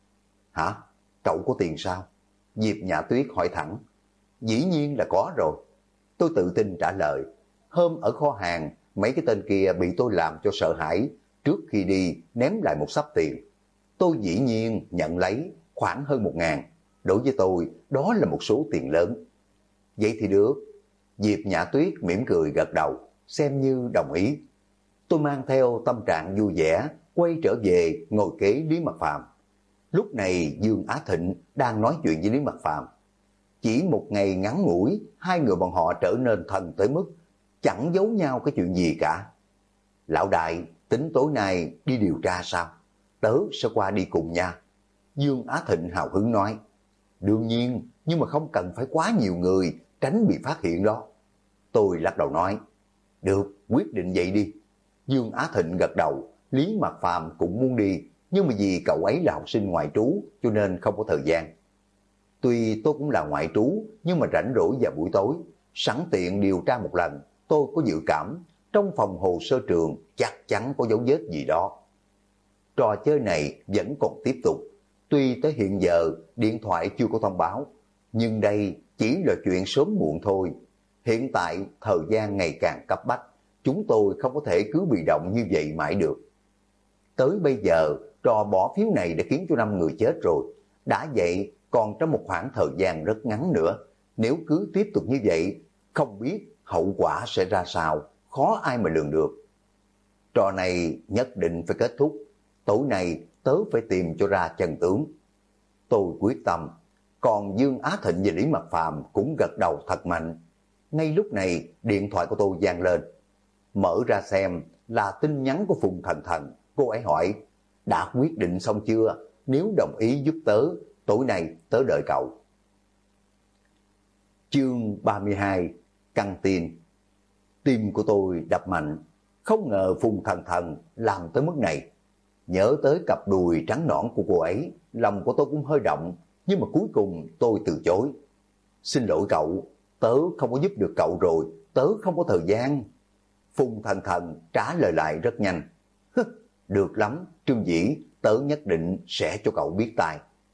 Hả? Cậu có tiền sao? Diệp Nhã Tuyết hỏi thẳng. Dĩ nhiên là có rồi. Tôi tự tin trả lời. Hôm ở kho hàng, mấy cái tên kia bị tôi làm cho sợ hãi. Trước khi đi, ném lại một xấp tiền. Tôi dĩ nhiên nhận lấy khoảng hơn 1.000. Đối với tôi, đó là một số tiền lớn. Vậy thì được. Diệp Nhã Tuyết mỉm cười gật đầu, xem như đồng ý. Tôi mang theo tâm trạng vui vẻ, quay trở về ngồi kế Lý Mật Phàm. Lúc này Dương Á Thịnh đang nói chuyện với Lý Mật Phàm. Chỉ một ngày ngắn ngủi, hai người bọn họ trở nên thân tới mức chẳng giấu nhau cái chuyện gì cả. Lão đại, tính tối nay đi điều tra sao? Tớ sẽ qua đi cùng nha. Dương Á Thịnh hào hứng nói. Đương nhiên, nhưng mà không cần phải quá nhiều người, tránh bị phát hiện đó. Tôi lắc đầu nói. Được, quyết định vậy đi. Dương Á Thịnh gật đầu, Lý Mật Phàm cũng muốn đi, nhưng mà vì cậu ấy là học sinh ngoại trú cho nên không có thời gian. Tuy tôi cũng là ngoại trú, nhưng mà rảnh rỗi vào buổi tối, sẵn tiện điều tra một lần, tôi có dự cảm trong phòng hồ sơ trường chắc chắn có dấu vết gì đó. Trò chơi này vẫn còn tiếp tục, tuy tới hiện giờ điện thoại chưa có thông báo, nhưng đây chỉ là chuyện sớm muộn thôi. Hiện tại thời gian ngày càng cấp bách, chúng tôi không có thể cứ bị động như vậy mãi được. Tới bây giờ, trò bỏ phiếu này đã khiến cho 5 người chết rồi. Đã vậy, còn trong một khoảng thời gian rất ngắn nữa. Nếu cứ tiếp tục như vậy, không biết hậu quả sẽ ra sao, khó ai mà lường được. Trò này nhất định phải kết thúc. Tối nay tớ phải tìm cho ra chân tướng. Tôi quyết tâm. Còn Dương Á Thịnh và Lý Mật Phàm cũng gật đầu thật mạnh. Ngay lúc này, điện thoại của tôi vang lên. Mở ra xem là tin nhắn của Phùng Thần Thần. Cô ấy hỏi, đã quyết định xong chưa? Nếu đồng ý giúp tớ, tối nay tớ đợi cậu. Chương 32, căng tin. Tim của tôi đập mạnh, không ngờ Phùng Thần Thần làm tới mức này. Nhớ tới cặp đùi trắng nõn của cô ấy, lòng của tôi cũng hơi động, nhưng mà cuối cùng tôi từ chối. Xin lỗi cậu, tớ không có giúp được cậu rồi, tớ không có thời gian. Phùng Thần Thần trả lời lại rất nhanh. Được lắm, Trương Dĩ, tớ nhất định sẽ cho cậu biết tay.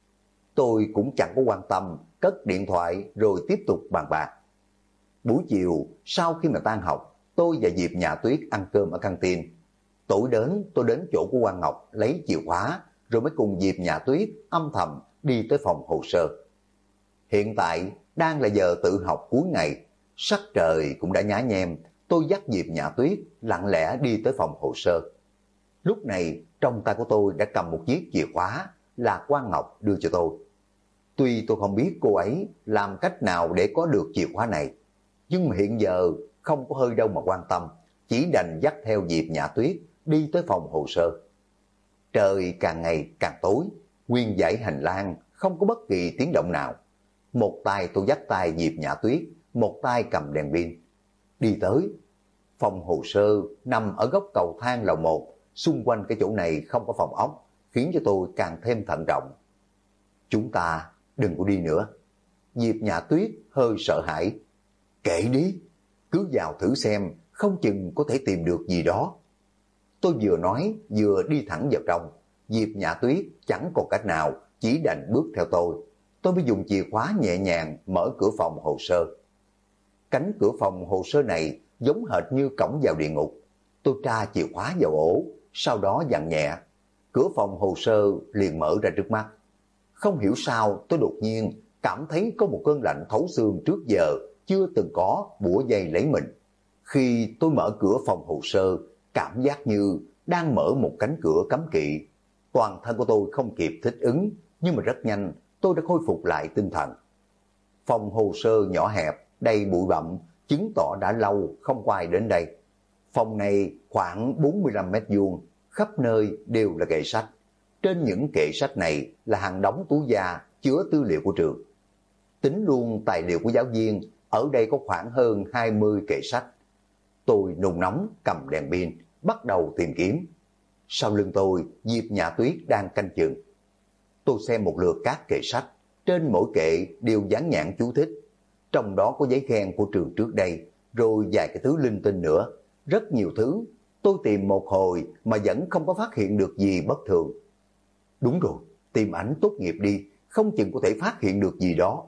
Tôi cũng chẳng có quan tâm, cất điện thoại rồi tiếp tục bàn bạc. Buổi chiều, sau khi mà tan học, tôi và Diệp Nhã Tuyết ăn cơm ở căng tin. Tối đến, tôi đến chỗ của Quang Ngọc lấy chìa khóa, rồi mới cùng Diệp Nhã Tuyết âm thầm đi tới phòng hồ sơ. Hiện tại, đang là giờ tự học cuối ngày, sắc trời cũng đã nhá nhem, tôi dắt Diệp Nhã Tuyết lặng lẽ đi tới phòng hồ sơ. Lúc này, trong tay của tôi đã cầm một chiếc chìa khóa là Quang Ngọc đưa cho tôi. Tuy tôi không biết cô ấy làm cách nào để có được chìa khóa này, nhưng mà hiện giờ không có hơi đâu mà quan tâm, chỉ đành dắt theo Diệp Nhã Tuyết đi tới phòng hồ sơ. Trời càng ngày càng tối, nguyên dãy hành lang không có bất kỳ tiếng động nào. Một tay tôi dắt tay Diệp Nhã Tuyết, một tay cầm đèn pin. Đi tới, phòng hồ sơ nằm ở góc cầu thang lầu 1, xung quanh cái chỗ này không có phòng ốc, khiến cho tôi càng thêm thận trọng. Chúng ta đừng có đi nữa. Diệp Nhã Tuyết hơi sợ hãi. Kệ đi, cứ vào thử xem, không chừng có thể tìm được gì đó. Tôi vừa nói vừa đi thẳng vào trong. Diệp Nhã Tuyết chẳng còn cách nào, chỉ đành bước theo tôi. Tôi mới dùng chìa khóa nhẹ nhàng mở cửa phòng hồ sơ. Cánh cửa phòng hồ sơ này giống hệt như cổng vào địa ngục. Tôi tra chìa khóa vào ổ, sau đó dặn nhẹ. Cửa phòng hồ sơ liền mở ra trước mắt. Không hiểu sao tôi đột nhiên cảm thấy có một cơn lạnh thấu xương trước giờ chưa từng có bủa dây lấy mình. Khi tôi mở cửa phòng hồ sơ, cảm giác như đang mở một cánh cửa cấm kỵ. Toàn thân của tôi không kịp thích ứng, nhưng mà rất nhanh tôi đã khôi phục lại tinh thần. Phòng hồ sơ nhỏ hẹp, đầy bụi bặm, chứng tỏ đã lâu không có ai đến đây. Phòng này khoảng 45 mét vuông, khắp nơi đều là kệ sách. Trên những kệ sách này là hàng đống túi da chứa tư liệu của trường. Tính luôn tài liệu của giáo viên, ở đây có khoảng hơn 20 kệ sách. Tôi nôn nóng cầm đèn pin, bắt đầu tìm kiếm. Sau lưng tôi, Diệp Nhã Tuyết đang canh chừng. Tôi xem một lượt các kệ sách, trên mỗi kệ đều dán nhãn chú thích. Trong đó có giấy khen của trường trước đây, rồi vài cái thứ linh tinh nữa. Rất nhiều thứ, tôi tìm một hồi mà vẫn không có phát hiện được gì bất thường. Đúng rồi, tìm ảnh tốt nghiệp đi, không chừng có thể phát hiện được gì đó.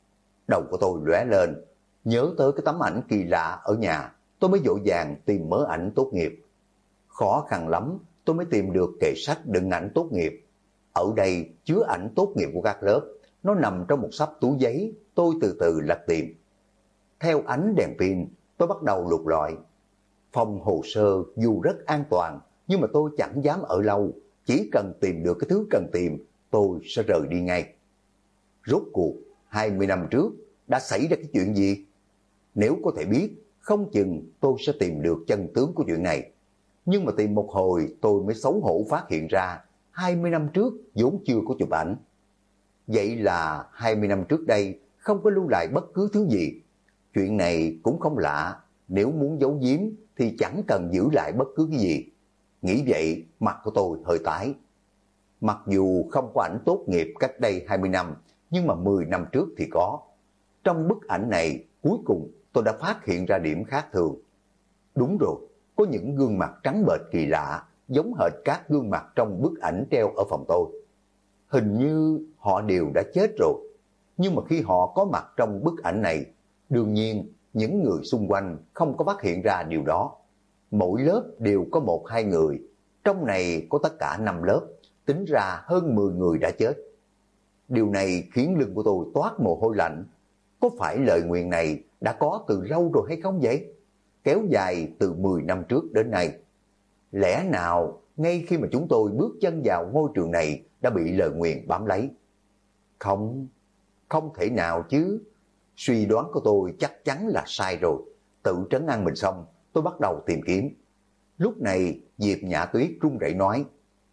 Đầu của tôi lóe lên, nhớ tới cái tấm ảnh kỳ lạ ở nhà, tôi mới vội vàng tìm mớ ảnh tốt nghiệp. Khó khăn lắm, tôi mới tìm được kệ sách đựng ảnh tốt nghiệp. Ở đây chứa ảnh tốt nghiệp của các lớp, nó nằm trong một xấp túi giấy, tôi từ từ lật tìm. Theo ánh đèn pin, tôi bắt đầu lục lọi. Phòng hồ sơ dù rất an toàn, nhưng mà tôi chẳng dám ở lâu. Chỉ cần tìm được cái thứ cần tìm, tôi sẽ rời đi ngay. Rốt cuộc, 20 năm trước, đã xảy ra cái chuyện gì? Nếu có thể biết, không chừng tôi sẽ tìm được chân tướng của chuyện này. Nhưng mà tìm một hồi tôi mới xấu hổ phát hiện ra 20 năm trước vốn chưa có chụp ảnh. Vậy là 20 năm trước đây không có lưu lại bất cứ thứ gì. Chuyện này cũng không lạ, nếu muốn giấu giếm thì chẳng cần giữ lại bất cứ cái gì. Nghĩ vậy mặt của tôi hơi tái. Mặc dù không có ảnh tốt nghiệp cách đây 20 năm, nhưng mà 10 năm trước thì có. Trong bức ảnh này, cuối cùng tôi đã phát hiện ra điểm khác thường. Đúng rồi, có những gương mặt trắng bệch kỳ lạ, giống hệt các gương mặt trong bức ảnh treo ở phòng tôi. Hình như họ đều đã chết rồi. Nhưng mà khi họ có mặt trong bức ảnh này, đương nhiên những người xung quanh không có phát hiện ra điều đó. Mỗi lớp đều có 1-2 người, trong này có tất cả 5 lớp, tính ra hơn 10 người đã chết. Điều này khiến lưng của tôi toát mồ hôi lạnh. Có phải lời nguyền này đã có từ lâu rồi hay không vậy? Kéo dài từ 10 năm trước đến nay. Lẽ nào ngay khi mà chúng tôi bước chân vào ngôi trường này đã bị lời nguyền bám lấy? Không, không thể nào chứ. Suy đoán của tôi chắc chắn là sai rồi. Tự trấn an mình xong, tôi bắt đầu tìm kiếm. Lúc này Diệp Nhã Tuyết run rẩy nói,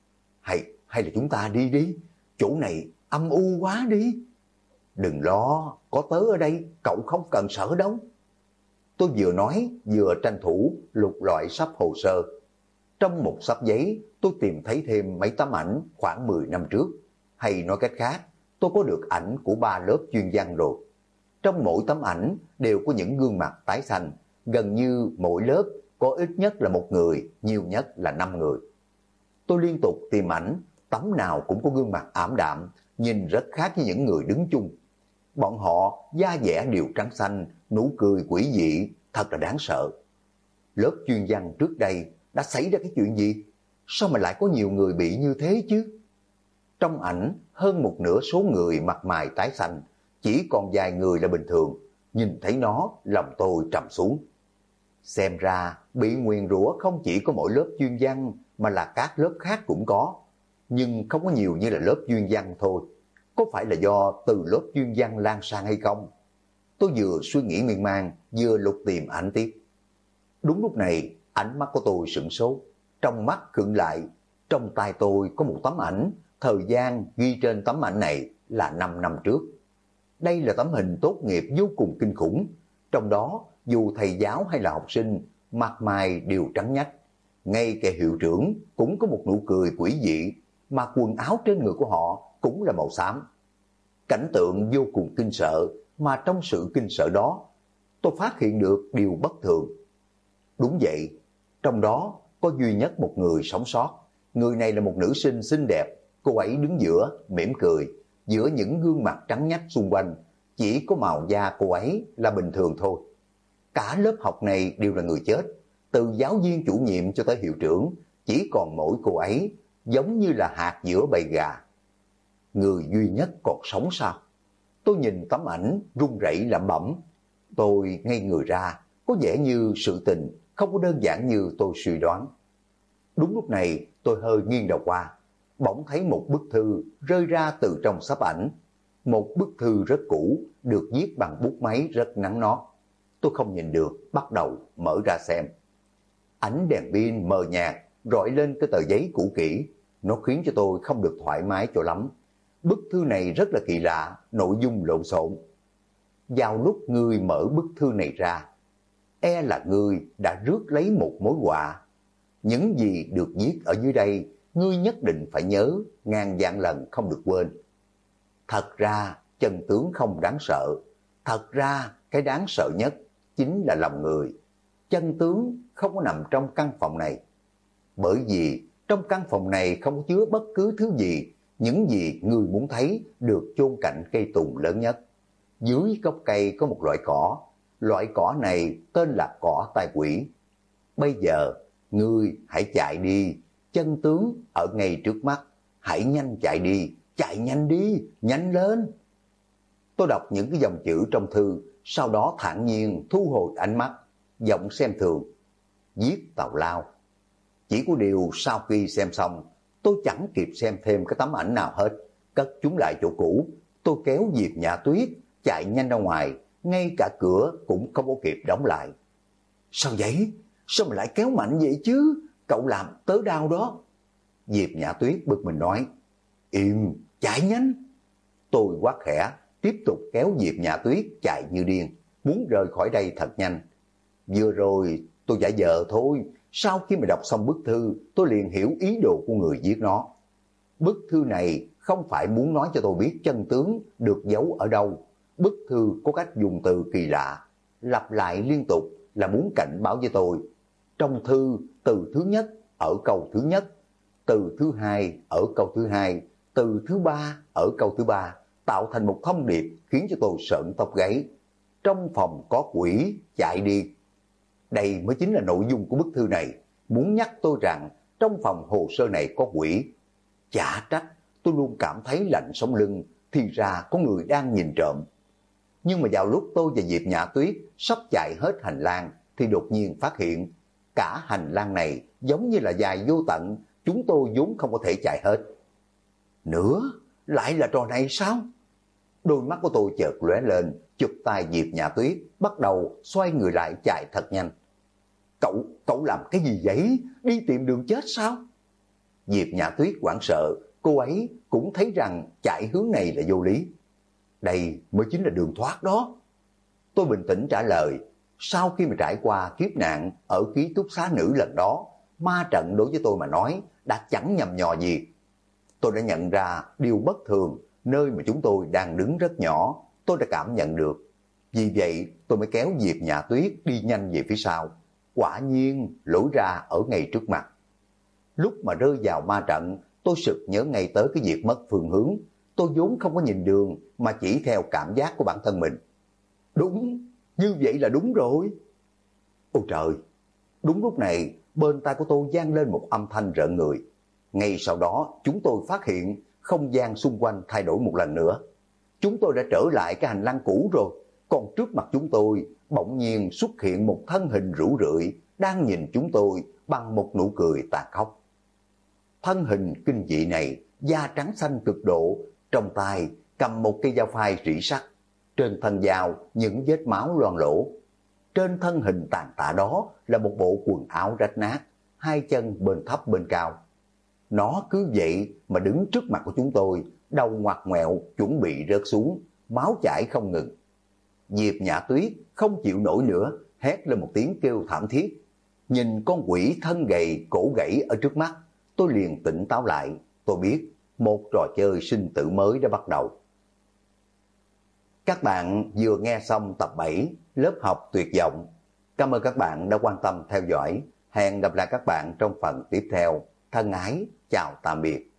hay là chúng ta đi đi, chỗ này âm u quá đi. Đừng lo, có tớ ở đây, cậu không cần sợ đâu. Tôi vừa nói vừa tranh thủ lục loại sắp hồ sơ. Trong một sắp giấy tôi tìm thấy thêm mấy tấm ảnh khoảng 10 năm trước. Hay nói cách khác, tôi có được ảnh của 3 lớp chuyên văn rồi. Trong mỗi tấm ảnh đều có những gương mặt tái xanh, gần như mỗi lớp có ít nhất là 1 người, nhiều nhất là 5 người. Tôi liên tục tìm ảnh, tấm nào cũng có gương mặt ảm đạm, nhìn rất khác với những người đứng chung. Bọn họ da dẻ đều trắng xanh, nụ cười quỷ dị, thật là đáng sợ. Lớp chuyên văn trước đây đã xảy ra cái chuyện gì? Sao mà lại có nhiều người bị như thế chứ? Trong ảnh, hơn một nửa số người mặt mày tái xanh, chỉ còn vài người là bình thường. Nhìn thấy nó, lòng tôi trầm xuống. Xem ra, bị nguyền rủa không chỉ có mỗi lớp chuyên văn, mà là các lớp khác cũng có. Nhưng không có nhiều như là lớp chuyên văn thôi. Có phải là do từ lớp chuyên văn lan sang hay không? Tôi vừa suy nghĩ miên man, vừa lục tìm ảnh tiếp. Đúng lúc này, ánh mắt của tôi sửng sốt. Trong mắt khựng lại, trong tay tôi có một tấm ảnh. Thời gian ghi trên tấm ảnh này là 5 năm trước. Đây là tấm hình tốt nghiệp vô cùng kinh khủng. Trong đó, dù thầy giáo hay là học sinh, mặt mày đều trắng nhách. Ngay cả hiệu trưởng cũng có một nụ cười quỷ dị, mà quần áo trên người của họ cũng là màu xám. Cảnh tượng vô cùng kinh sợ, mà trong sự kinh sợ đó, tôi phát hiện được điều bất thường. Đúng vậy, trong đó có duy nhất một người sống sót. Người này là một nữ sinh xinh đẹp, cô ấy đứng giữa, mỉm cười. Giữa những gương mặt trắng nhách xung quanh, chỉ có màu da cô ấy là bình thường thôi. Cả lớp học này đều là người chết, từ giáo viên chủ nhiệm cho tới hiệu trưởng, chỉ còn mỗi cô ấy, giống như là hạt giữa bầy gà. Người duy nhất còn sống sao? Tôi nhìn tấm ảnh, run rẩy lẩm bẩm. Tôi ngây người ra, có vẻ như sự tình không có đơn giản như tôi suy đoán. Đúng lúc này, tôi hơi nghiêng đầu qua, bỗng thấy một bức thư rơi ra từ trong sắp ảnh. Một bức thư rất cũ, được viết bằng bút máy rất nắng nót. Tôi không nhìn được, bắt đầu mở ra xem. Ánh đèn pin mờ nhạt rọi lên cái tờ giấy cũ kỹ, nó khiến cho tôi không được thoải mái cho lắm. Bức thư này rất là kỳ lạ, nội dung lộn xộn. Vào lúc ngươi mở bức thư này ra, e là ngươi đã rước lấy một mối họa. Những gì được viết ở dưới đây, ngươi nhất định phải nhớ, ngàn vạn lần không được quên. Thật ra, chân tướng không đáng sợ. Thật ra, cái đáng sợ nhất chính là lòng người. Chân tướng không có nằm trong căn phòng này. Bởi vì trong căn phòng này không chứa bất cứ thứ gì. Những gì người muốn thấy được chôn cạnh cây tùng lớn nhất. Dưới gốc cây có một loại cỏ. Loại cỏ này tên là cỏ tai quỷ. Bây giờ, ngươi hãy chạy đi. Chân tướng ở ngay trước mắt. Hãy nhanh chạy đi. Chạy nhanh đi, nhanh lên. Tôi đọc những cái dòng chữ trong thư, sau đó thản nhiên thu hồi ánh mắt, giọng xem thường. giết tào lao. Chỉ có điều sau khi xem xong, tôi chẳng kịp xem thêm cái tấm ảnh nào hết, cất chúng lại chỗ cũ. Tôi kéo Diệp Nhã Tuyết chạy nhanh ra ngoài, ngay cả cửa cũng không có kịp đóng lại. Sao vậy? Sao mà lại kéo mạnh vậy chứ? Cậu làm tớ đau đó. Diệp Nhã Tuyết bực mình nói. Im, chạy nhanh. Tôi quát khẽ, tiếp tục kéo Diệp Nhã Tuyết chạy như điên, muốn rời khỏi đây thật nhanh. Vừa rồi tôi giả vờ thôi, sau khi mà đọc xong bức thư, tôi liền hiểu ý đồ của người viết nó. Bức thư này không phải muốn nói cho tôi biết chân tướng được giấu ở đâu. Bức thư có cách dùng từ kỳ lạ, lặp lại liên tục là muốn cảnh báo với tôi. Trong thư, từ thứ nhất ở câu thứ nhất, từ thứ hai ở câu thứ hai, từ thứ ba ở câu thứ ba, tạo thành một thông điệp khiến cho tôi sợn tóc gáy. Trong phòng có quỷ, chạy đi. Đây mới chính là nội dung của bức thư này, muốn nhắc tôi rằng trong phòng hồ sơ này có quỷ. Chả trách tôi luôn cảm thấy lạnh sống lưng, thì ra có người đang nhìn trộm. Nhưng mà vào lúc tôi và Diệp Nhã Tuyết sắp chạy hết hành lang, thì đột nhiên phát hiện cả hành lang này giống như là dài vô tận, chúng tôi vốn không có thể chạy hết. Nữa, lại là trò này sao? Đôi mắt của tôi chợt lóe lên, chụp tay Diệp Nhã Tuyết, bắt đầu xoay người lại chạy thật nhanh. Cậu làm cái gì vậy? Đi tìm đường chết sao? Diệp Nhã Tuyết hoảng sợ, cô ấy cũng thấy rằng chạy hướng này là vô lý. Đây mới chính là đường thoát đó. Tôi bình tĩnh trả lời, sau khi mà trải qua kiếp nạn ở ký túc xá nữ lần đó, ma trận đối với tôi mà nói đã chẳng nhầm nhò gì. Tôi đã nhận ra điều bất thường, nơi mà chúng tôi đang đứng rất nhỏ, tôi đã cảm nhận được. Vì vậy tôi mới kéo Diệp Nhã Tuyết đi nhanh về phía sau. Quả nhiên lối ra ở ngay trước mặt. Lúc mà rơi vào ma trận, tôi sực nhớ ngay tới cái việc mất phương hướng. Tôi vốn không có nhìn đường mà chỉ theo cảm giác của bản thân mình. Đúng, như vậy là đúng rồi. Ôi trời! Đúng lúc này, bên tai của tôi vang lên một âm thanh rợn người. Ngay sau đó, chúng tôi phát hiện không gian xung quanh thay đổi một lần nữa. Chúng tôi đã trở lại cái hành lang cũ rồi. Còn trước mặt chúng tôi, bỗng nhiên xuất hiện một thân hình rũ rượi đang nhìn chúng tôi bằng một nụ cười tàn khốc. Thân hình kinh dị này, da trắng xanh cực độ, trong tay cầm một cây dao phai rỉ sắt. Trên thân dao những vết máu loang lổ. Trên thân hình tàn tạ đó là một bộ quần áo rách nát, hai chân bên thấp bên cao. Nó cứ vậy mà đứng trước mặt của chúng tôi, đầu ngoặt ngoẹo chuẩn bị rớt xuống, máu chảy không ngừng. Diệp Nhã Tuyết không chịu nổi nữa, hét lên một tiếng kêu thảm thiết. Nhìn con quỷ thân gầy cổ gãy ở trước mắt, tôi liền tỉnh táo lại. Tôi biết một trò chơi sinh tử mới đã bắt đầu. Các bạn vừa nghe xong tập 7 lớp học tuyệt vọng. Cảm ơn các bạn đã quan tâm theo dõi. Hẹn gặp lại các bạn trong phần tiếp theo. Thân ái, chào tạm biệt.